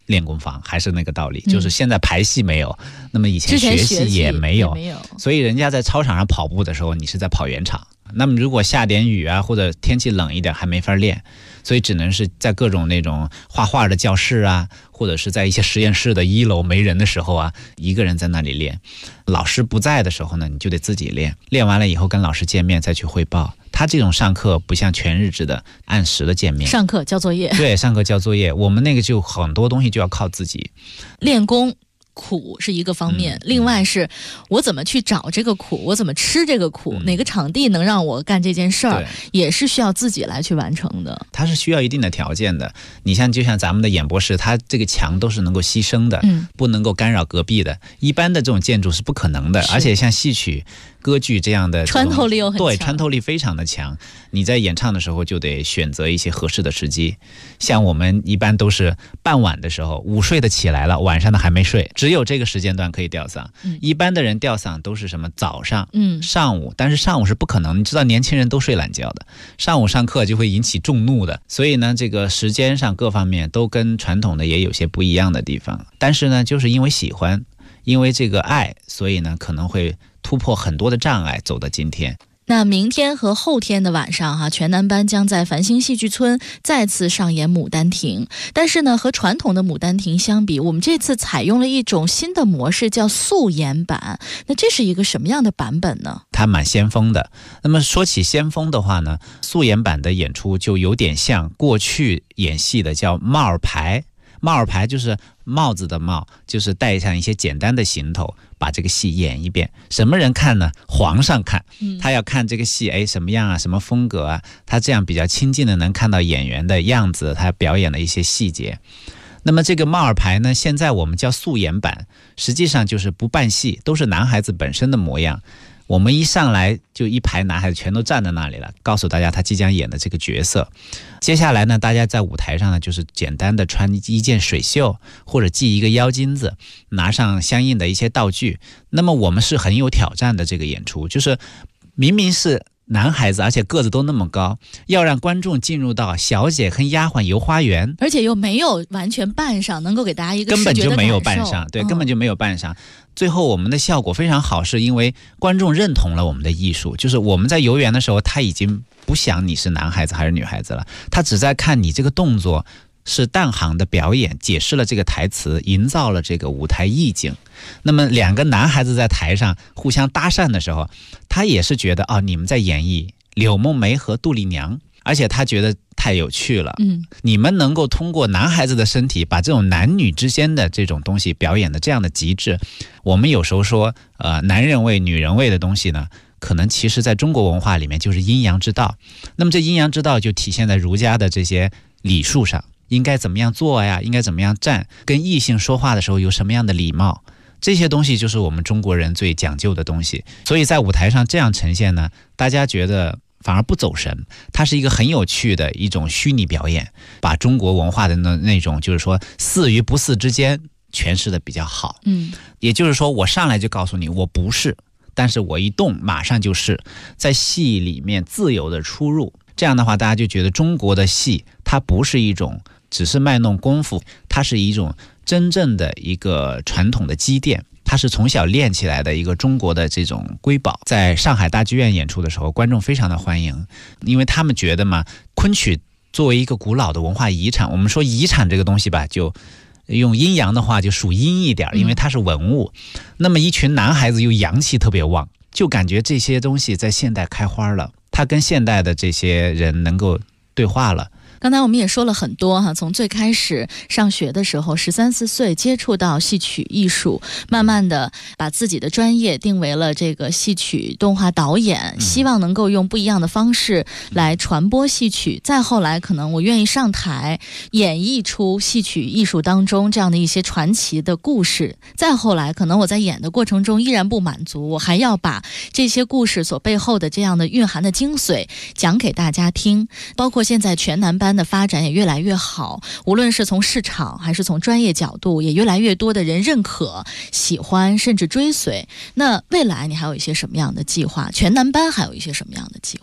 练功房，还是那个道理，就是现在排戏没有，那么以前学戏也没有，所以人家在操场上跑步的时候，你是在跑圆场。那么如果下点雨啊，或者天气冷一点，还没法练，所以只能是在各种那种画画的教室啊，或者是在一些实验室的1楼没人的时候啊，一个人在那里练。老师不在的时候呢，你就得自己练，练完了以后跟老师见面再去汇报。他这种上课不像全日制的按时的见面， 上课交作业。 对，上课交作业，我们那个就很多东西就要靠自己。 练功苦是一个方面，另外是我怎么去找这个苦，我怎么吃这个苦，哪个场地能让我干这件事儿，也是需要自己来去完成的。 它是需要一定的条件的。你就像咱们的演播室，它这个墙都是能够牺牲的，不能够干扰隔壁的。一般的这种建筑是不可能的，而且像戏曲、歌剧这样的穿透力又很强， 对，穿透力非常的强。你在演唱的时候就得选择一些合适的时机。像我们一般都是傍晚的时候，午睡的起来了，晚上的还没睡，只有这个时间段可以吊嗓。一般的人吊嗓都是什么早上、上午，但是上午是不可能，你知道年轻人都睡懒觉的，上午上课就会引起众怒的。所以呢，这个时间上各方面都跟传统的也有些不一样的地方。但是呢，就是因为喜欢，因为这个爱，所以呢可能会突破很多的障碍，走到今天。 那明天和后天的晚上全男班将在繁星戏剧村再次上演《牡丹亭》，但是呢，和传统的《牡丹亭》相比，我们这次采用了一种新的模式，叫素颜版。那这是一个什么样的版本呢？ 它蛮先锋的。那么说起先锋的话呢，素颜版的演出就有点像过去演戏的叫帽儿牌。帽儿牌就是帽子的帽，就是带上一些简单的行头，把这个戏演一遍。什么人看呢？皇上看，他要看这个戏，什么样啊，什么风格啊，他这样比较亲近的能看到演员的样子，他表演的一些细节。那么这个帽儿牌呢，现在我们叫素颜版，实际上就是不扮戏，都是男孩子本身的模样。我们一上来就一排男孩子全都站在那里了，告诉大家他即将演的这个角色。接下来呢，大家在舞台上呢，就是简单的穿一件水袖，或者系一个腰巾子，拿上相应的一些道具。那么我们是很有挑战的这个演出，就是明明是男孩子，而且个子都那么高，要让观众进入到小姐和丫鬟游花园， 而且又没有完全扮上，能够给大家一个视觉的感受， 根本就没有扮上，对，根本就没有扮上。最后我们的效果非常好，是因为观众认同了我们的艺术，就是我们在游园的时候，他已经不想你是男孩子还是女孩子了，他只在看你这个动作是淡行的表演，解释了这个台词，营造了这个舞台意境。那么两个男孩子在台上互相搭讪的时候，他也是觉得你们在演绎柳梦梅和杜丽娘，而且他觉得太有趣了。你们能够通过男孩子的身体把这种男女之间的这种东西表演的这样的极致。我们有时候说男人味女人味的东西呢，可能其实在中国文化里面就是阴阳之道。那么这阴阳之道就体现在儒家的这些礼数上，应该怎么样做呀，应该怎么样站，跟异性说话的时候有什么样的礼貌，这些东西就是我们中国人最讲究的东西。所以在舞台上这样呈现呢，大家觉得反而不走神，它是一个很有趣的一种虚拟表演，把中国文化的那种就是说似与不似之间诠释的比较好。也就是说我上来就告诉你我不是，但是我一动马上就是在戏里面自由的出入。这样的话大家就觉得中国的戏它不是一种只是卖弄功夫，它是一种真正的一个传统的积淀，它是从小练起来的一个中国的这种瑰宝。在上海大剧院演出的时候，观众非常的欢迎，因为他们觉得嘛，昆曲作为一个古老的文化遗产，我们说遗产这个东西吧，就用阴阳的话就属阴一点，因为它是文物。那么一群男孩子又阳气特别旺，就感觉这些东西在现代开花了，它跟现代的这些人能够对话了。 刚才我们也说了很多从最开始上学的时候13、14岁接触到戏曲艺术，慢慢的把自己的专业定为了这个戏曲动画导演，希望能够用不一样的方式来传播戏曲。再后来可能我愿意上台演绎出戏曲艺术当中这样的一些传奇的故事。再后来可能我在演的过程中依然不满足，我还要把这些故事所背后的这样的蕴含的精髓讲给大家听。包括现在全男班的发展也越来越好，无论是从市场还是从专业角度，也越来越多的人认可、喜欢甚至追随。那未来你还有一些什么样的计划？全男班还有一些什么样的计划？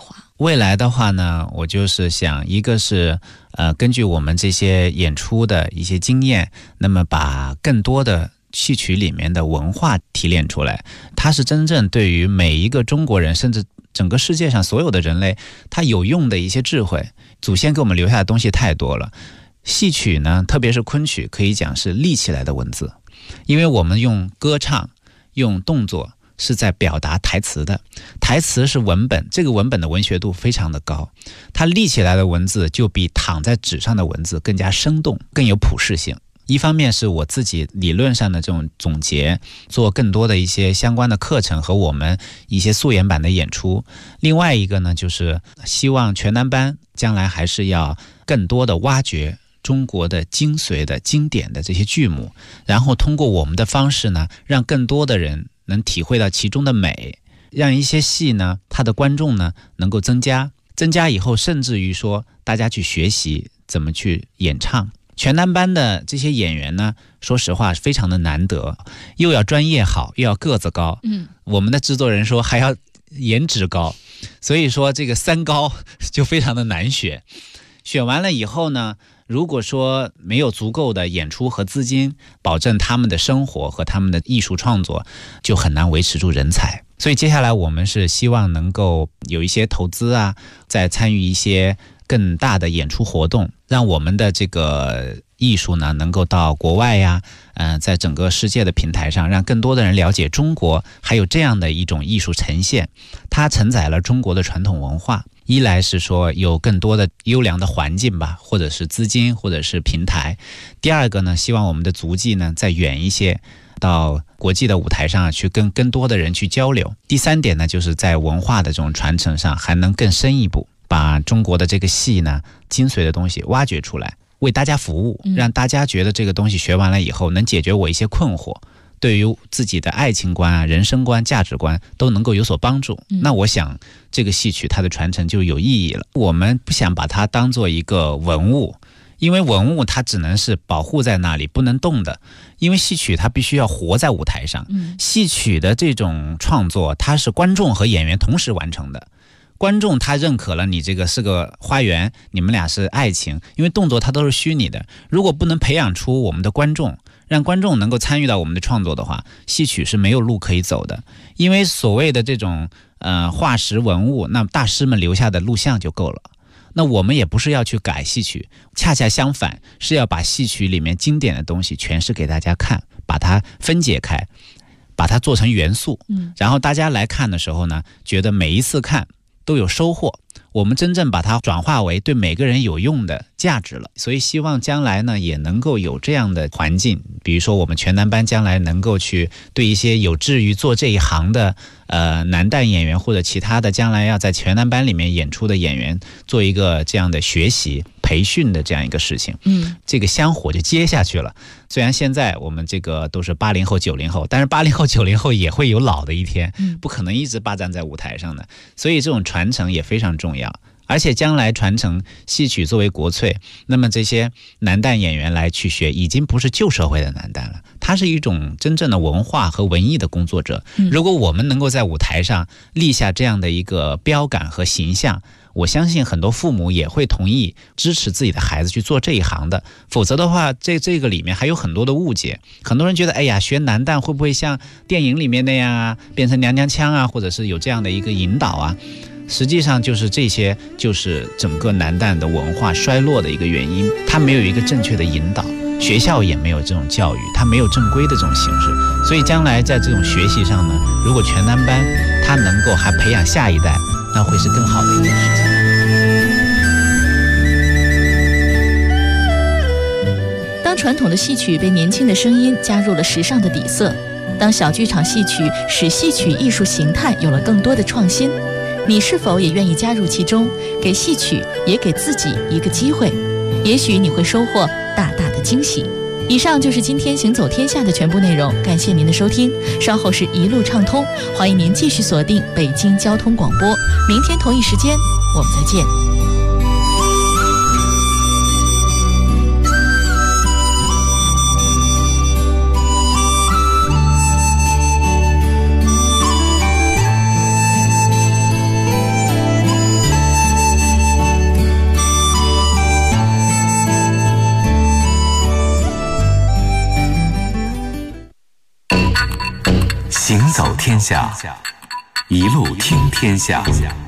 未来的话呢，我就是想，一个是根据我们这些演出的一些经验，那么把更多的戏曲里面的文化提炼出来，它是真正对于每一个中国人，甚至整个世界上所有的人类，它有用的一些智慧。祖先给我们留下的东西太多了。戏曲呢，特别是昆曲，可以讲是立起来的文字，因为我们用歌唱、用动作是在表达台词的，台词是文本，这个文本的文学度非常的高，它立起来的文字就比躺在纸上的文字更加生动，更有普适性。一方面是我自己理论上的这种总结，做更多的一些相关的课程和我们一些素颜版的演出。另外一个呢，就是希望全男班将来还是要更多的挖掘中国的精髓的经典的这些剧目，然后通过我们的方式呢，让更多的人能体会到其中的美，让一些戏呢，它的观众呢能够增加以后，甚至于说大家去学习怎么去演唱。全男班的这些演员呢，说实话非常的难得，又要专业好，又要个子高，我们的制作人说还要颜值高，所以说这个三高就非常的难选。选完了以后呢，如果说没有足够的演出和资金保证他们的生活和他们的艺术创作，就很难维持住人才。所以接下来我们是希望能够有一些投资啊，再参与一些更大的演出活动，让我们的这个艺术呢能够到国外呀，在整个世界的平台上，让更多的人了解中国还有这样的一种艺术呈现，它承载了中国的传统文化。一来是说有更多的优良的环境吧，或者是资金，或者是平台。第二个呢，希望我们的足迹呢再远一些，到国际的舞台上去跟更多的人去交流。第三点呢，就是在文化的这种传承上还能更深一步，把中国的这个戏呢精髓的东西挖掘出来，为大家服务，让大家觉得这个东西学完了以后能解决我一些困惑，对于自己的爱情观啊、人生观、价值观都能够有所帮助。那我想这个戏曲它的传承就有意义了。我们不想把它当做一个文物，因为文物它只能是保护在那里不能动的，因为戏曲它必须要活在舞台上。戏曲的这种创作它是观众和演员同时完成的，观众他认可了你这个是个花园，你们俩是爱情，因为动作它都是虚拟的。如果不能培养出我们的观众，让观众能够参与到我们的创作的话，戏曲是没有路可以走的。因为所谓的这种化石文物，那大师们留下的录像就够了。那我们也不是要去改戏曲，恰恰相反，是要把戏曲里面经典的东西诠释给大家看，把它分解开，把它做成元素，然后大家来看的时候呢，觉得每一次看都有收获，我们真正把它转化为对每个人有用的价值了。所以希望将来呢也能够有这样的环境，比如说我们全男班将来能够去对一些有志于做这一行的男旦演员，或者其他的将来要在全男班里面演出的演员，做一个这样的学习培训的这样一个事情。这个香火就接下去了。虽然现在我们这个都是80后90后，但是80后90后也会有老的一天，不可能一直霸占在舞台上的，所以这种传承也非常重要。而且将来传承戏曲作为国粹，那么这些男旦演员来去学，已经不是旧社会的男旦了，他是一种真正的文化和文艺的工作者。如果我们能够在舞台上立下这样的一个标杆和形象，我相信很多父母也会同意支持自己的孩子去做这一行的。否则的话，这个里面还有很多的误解。很多人觉得，哎呀，学男旦会不会像电影里面那样啊，变成娘娘腔啊，或者是有这样的一个引导啊？实际上就是这些，就是整个男旦的文化衰落的一个原因。他没有一个正确的引导，学校也没有这种教育，他没有正规的这种形式。所以将来在这种学习上呢，如果全男班他能够还培养下一代，那会是更好的一件事情。 当传统的戏曲被年轻的声音加入了时尚的底色，当小剧场戏曲使戏曲艺术形态有了更多的创新，你是否也愿意加入其中，给戏曲也给自己一个机会？也许你会收获大大的惊喜。以上就是今天行走天下的全部内容，感谢您的收听。稍后是一路畅通，欢迎您继续锁定北京交通广播，明天同一时间我们再见。 走天下，一路听天下。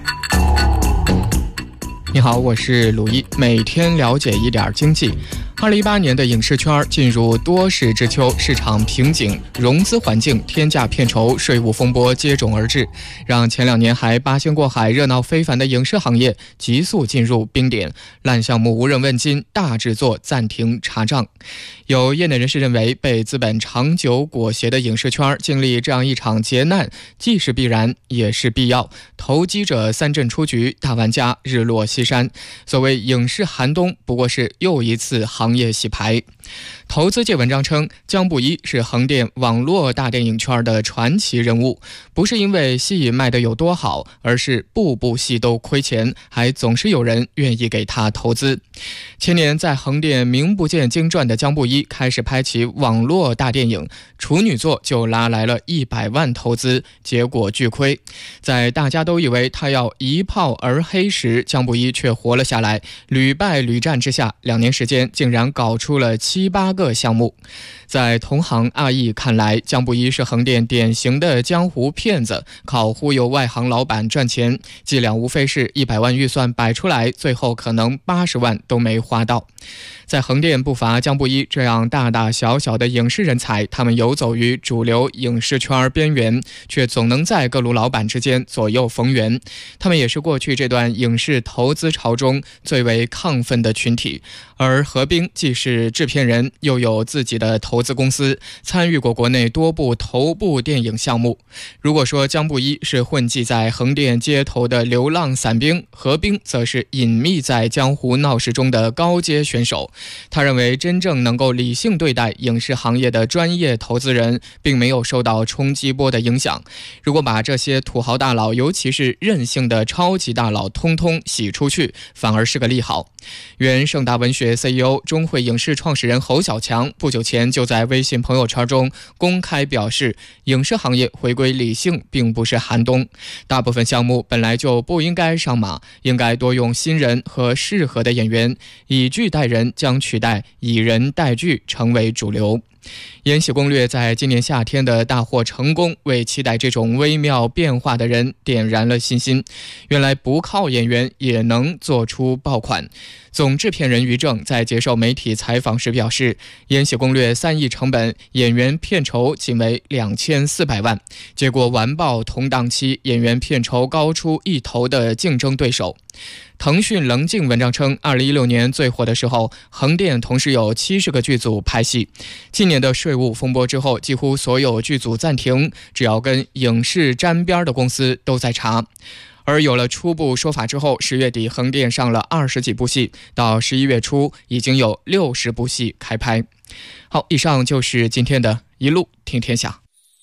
你好，我是鲁一，每天了解一点经济。2018年的影视圈进入多事之秋，市场瓶颈、融资环境、天价片酬、税务风波接踵而至，让前2年还八仙过海、热闹非凡的影视行业急速进入冰点，烂项目无人问津，大制作暂停查账。有业内人士认为，被资本长久裹挟的影视圈经历这样一场劫难，既是必然，也是必要。投机者三阵出局，大玩家日落西山。所谓影视寒冬，不过是又一次行业洗牌。投资界文章称，姜布衣是横店网络大电影圈的传奇人物，不是因为戏卖得有多好，而是部部戏都亏钱，还总是有人愿意给他投资。前年在横店名不见经传的姜布衣开始拍起网络大电影，处女作就拉来了100万投资，结果巨亏。在大家都以为他要一炮而黑时，姜布衣却活了下来，屡败屡战之下，2年时间竟然搞出了7、8个项目。在同行阿义看来，姜布衣是横店典型的江湖骗子，靠忽悠外行老板赚钱，伎俩无非是100万预算摆出来，最后可能80万都没花到。在横店不乏姜布衣这样大大小小的影视人才，他们游走于主流影视圈边缘，却总能在各路老板之间左右逢源。他们也是过去这段影视投资潮中最为亢奋的群体。而何冰既是制片人，又有自己的投资公司，参与过国内多部头部电影项目。如果说姜布衣是混迹在横店街头的流浪散兵，何冰则是隐秘在江湖闹市中的高阶选手。他认为，真正能够理性对待影视行业的专业投资人，并没有受到冲击波的影响。如果把这些土豪大佬，尤其是任性的超级大佬，通通洗出去，反而是个利好。原盛达文学 CEO、中汇影视创始人侯小强不久前就在微信朋友圈中公开表示，影视行业回归理性并不是寒冬，大部分项目本来就不应该上马，应该多用新人和适合的演员，以剧带人将取代以人带剧成为主流。延禧攻略在今年夏天的大获成功，为期待这种微妙变化的人点燃了信心。原来不靠演员也能做出爆款。总制片人于正在接受媒体采访时表示，延禧攻略3亿成本，演员片酬仅为2400万，结果完爆同档期演员片酬高出1头的竞争对手。腾讯棱镜文章称，2016年最火的时候，横店同时有70个剧组拍戏。今年的税务风波之后，几乎所有剧组暂停，只要跟影视沾边的公司都在查。而有了初步说法之后，10月底横店上了20几部戏，到11月初已经有60部戏开拍。好，以上就是今天的一路听天下。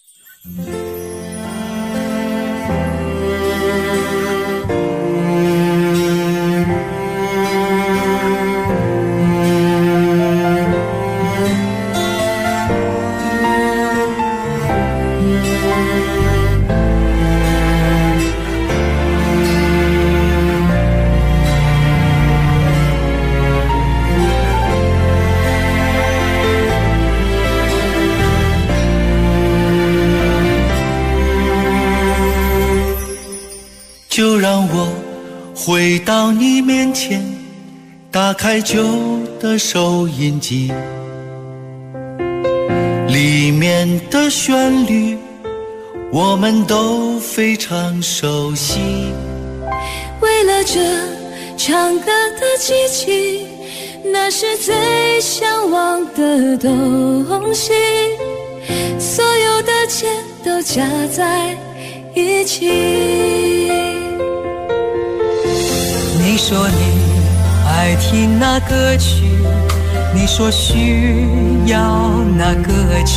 就让我回到你面前，打开旧的收音机，里面的旋律我们都非常熟悉。 为了这唱歌的机器，那是最向往的东西，所有的钱都加在一起。 你说你爱听那歌曲，你说需要那歌曲，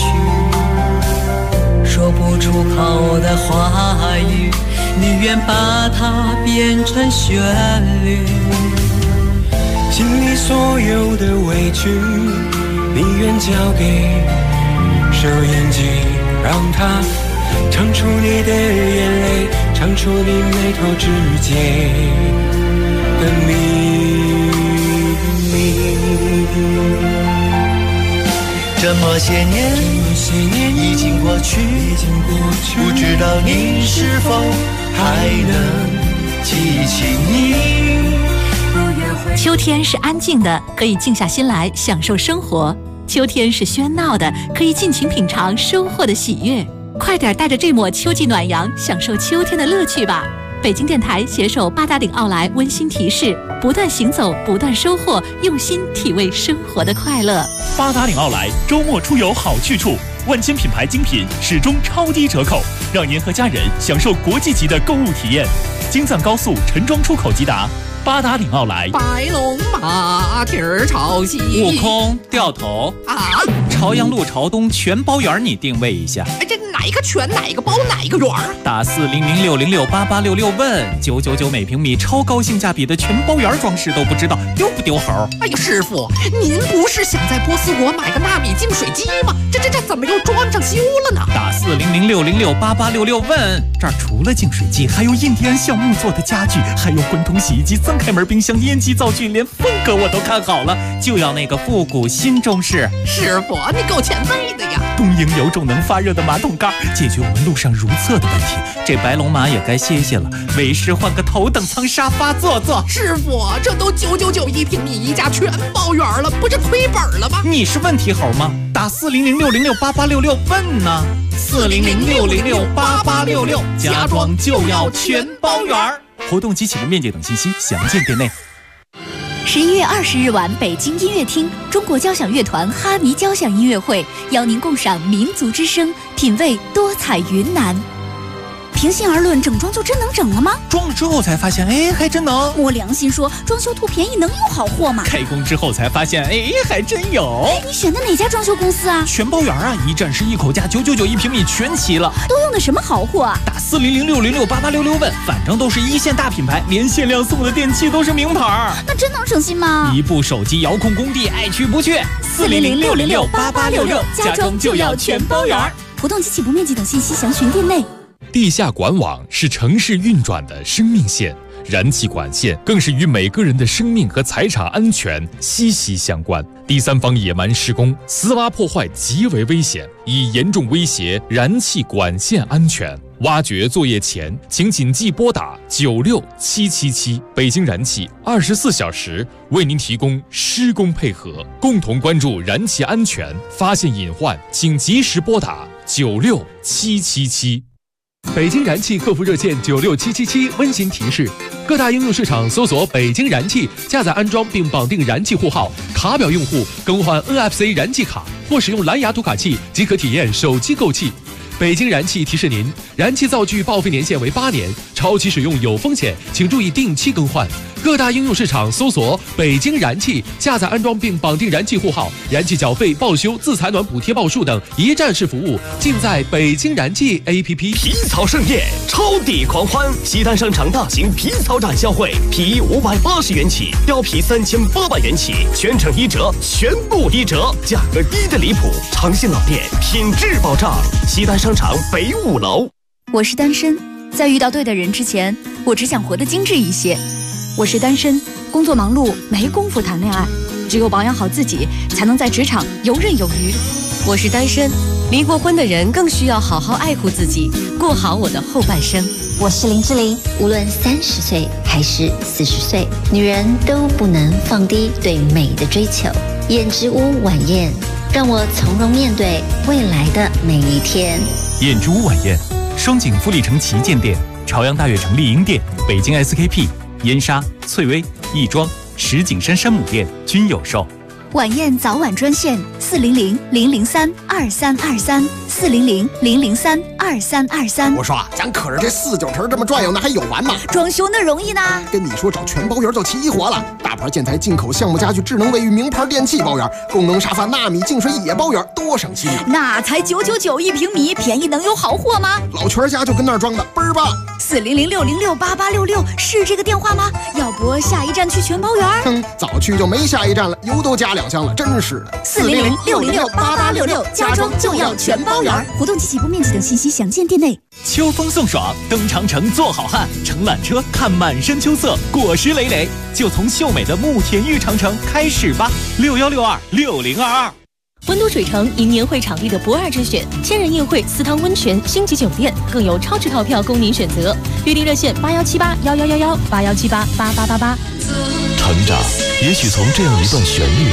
说不出口的话语，你愿把它变成旋律。 心里所有的委屈，你愿交给收音机，让它唱出你的眼泪，唱出你眉头之间的秘密。 这么些年，一已经过去，不知道你是否还能记起你。 秋天是安静的，可以静下心来享受生活；秋天是喧闹的，可以尽情品尝收获的喜悦。快点带着这抹秋季暖阳，享受秋天的乐趣吧！北京电台携手八达岭奥莱温馨提示：不断行走，不断收获，用心体味生活的快乐。 八达岭奥莱周末出游好去处，万千品牌精品始终超低折扣，让您和家人享受国际级的购物体验。京藏高速陈庄出口即达。八达岭奥莱。 白龙马蹄儿朝西， 悟空掉头啊！ 朝阳路朝东全包圆，你定位一下。 哎，这哪个全哪个包哪个圆啊？ 打4006068866问999每平米，超高性价比的全包圆装饰都不知道丢不丢猴？ 哎呀，师傅，您不是想在波斯国买个纳米净水机吗？这怎么又装上修了呢？ 打4006068866问，这儿除了净水机，还有印第安橡木做的家具，还有滚筒洗衣机、3开门冰箱、烟机灶具，连风格我都看好了，就要那个复古新中式。 师傅，你够前卫的呀！ 东营有种能发热的马桶盖，解决我们路上如厕的问题。这白龙马也该歇歇了，为师换个头等舱沙发坐坐。 师傅，这都999一平米，一家全包圆了，不是亏本了吗？ 你是问题猴吗？打4006068866问呢，4006068866，家装就要全包圆。活动及启动面积等信息详见店内。 11月20日晚，北京音乐厅，中国交响乐团哈尼交响音乐会邀您共赏民族之声，品味多彩云南。平心而论，整装就真能整了吗？ 装了之后才发现，哎，还真能。 摸良心说，装修图便宜能有好货吗？ 开工之后才发现，哎，还真有。 你选的哪家装修公司啊？ 全包圆啊，一站式一口价，999一平米，全齐了。 都用的什么好货啊？ 打4006068866问，反正都是一线大品牌，连限量送的电器都是名牌。 那真能省心吗？ 一部手机遥控工地，爱去不去。4006068866，家装就要全包圆。 活动及起步面积等信息详询店内。 地下管网是城市运转的生命线，燃气管线更是与每个人的生命和财产安全息息相关。第三方野蛮施工、私挖破坏极为危险，已严重威胁燃气管线安全。挖掘作业前，请谨记拨打96777，北京燃气24小时为您提供施工配合，共同关注燃气安全。发现隐患，请及时拨打96777。 北京燃气客服热线96777温馨提示：各大应用市场搜索北京燃气，下载安装并绑定燃气户号，卡表用户更换 NFC 燃气卡或使用蓝牙读卡器即可体验手机购气。北京燃气提示您，燃气灶具报废年限为8年，超期使用有风险，请注意定期更换。各大应用市场搜索北京燃气，下载安装并绑定燃气户号，燃气缴费、报修、自采暖补贴报数等一站式服务尽在北京燃气 APP。 皮草盛宴，超抵狂欢！西单商场大型皮草展销会，皮衣580元起，貂皮3800元起，全程1折，全部1折，价格低得离谱。长信老店，品质保障。西单商场北5楼。 我是单身，在遇到对的人之前，我只想活得精致一些。我是单身，工作忙碌，没工夫谈恋爱，只有保养好自己，才能在职场游刃有余。 我是单身，离过婚的人更需要好好爱护自己，过好我的后半生。 我是林志玲，无论30岁还是40岁，女人都不能放低对美的追求。燕之屋晚宴，让我从容面对未来的每一天。 燕之屋晚宴，双井富力城旗舰店、朝阳大悦城丽婴店、北京 SKP、燕莎、翠微、亦庄、石景山山姆店均有售。 晚宴早晚专线400-003-2323，400-003-2323。 我说啊，咱可是这4-9成这么转悠，那还有完吗？ 装修那容易呢？ 跟你说，找全包圆就齐活了。大牌建材、进口项目家具、智能卫浴、名牌电器包圆，功能沙发、纳米净水也包圆，多省心。 那才999一平米，便宜能有好货吗？ 老全家就跟那儿装的，倍儿棒。 400-606-8866是这个电话吗？要不下一站去全包圆？ 早去就没下一站了，油都加2箱了，真是的。 400-606-8866，家装就要全包圆。活动及起步面积等信息详见店内。 秋风送爽，登长城做好汉，乘缆车看满山秋色，果实累累，就从秀美的慕田峪长城开始吧。61626022。 温都水城因年会场地的不二之选，千人宴会、私汤温泉、星级酒店，更有超值套票供您选择。预订热线817811118178888888。 成长，也许从这样一段旋律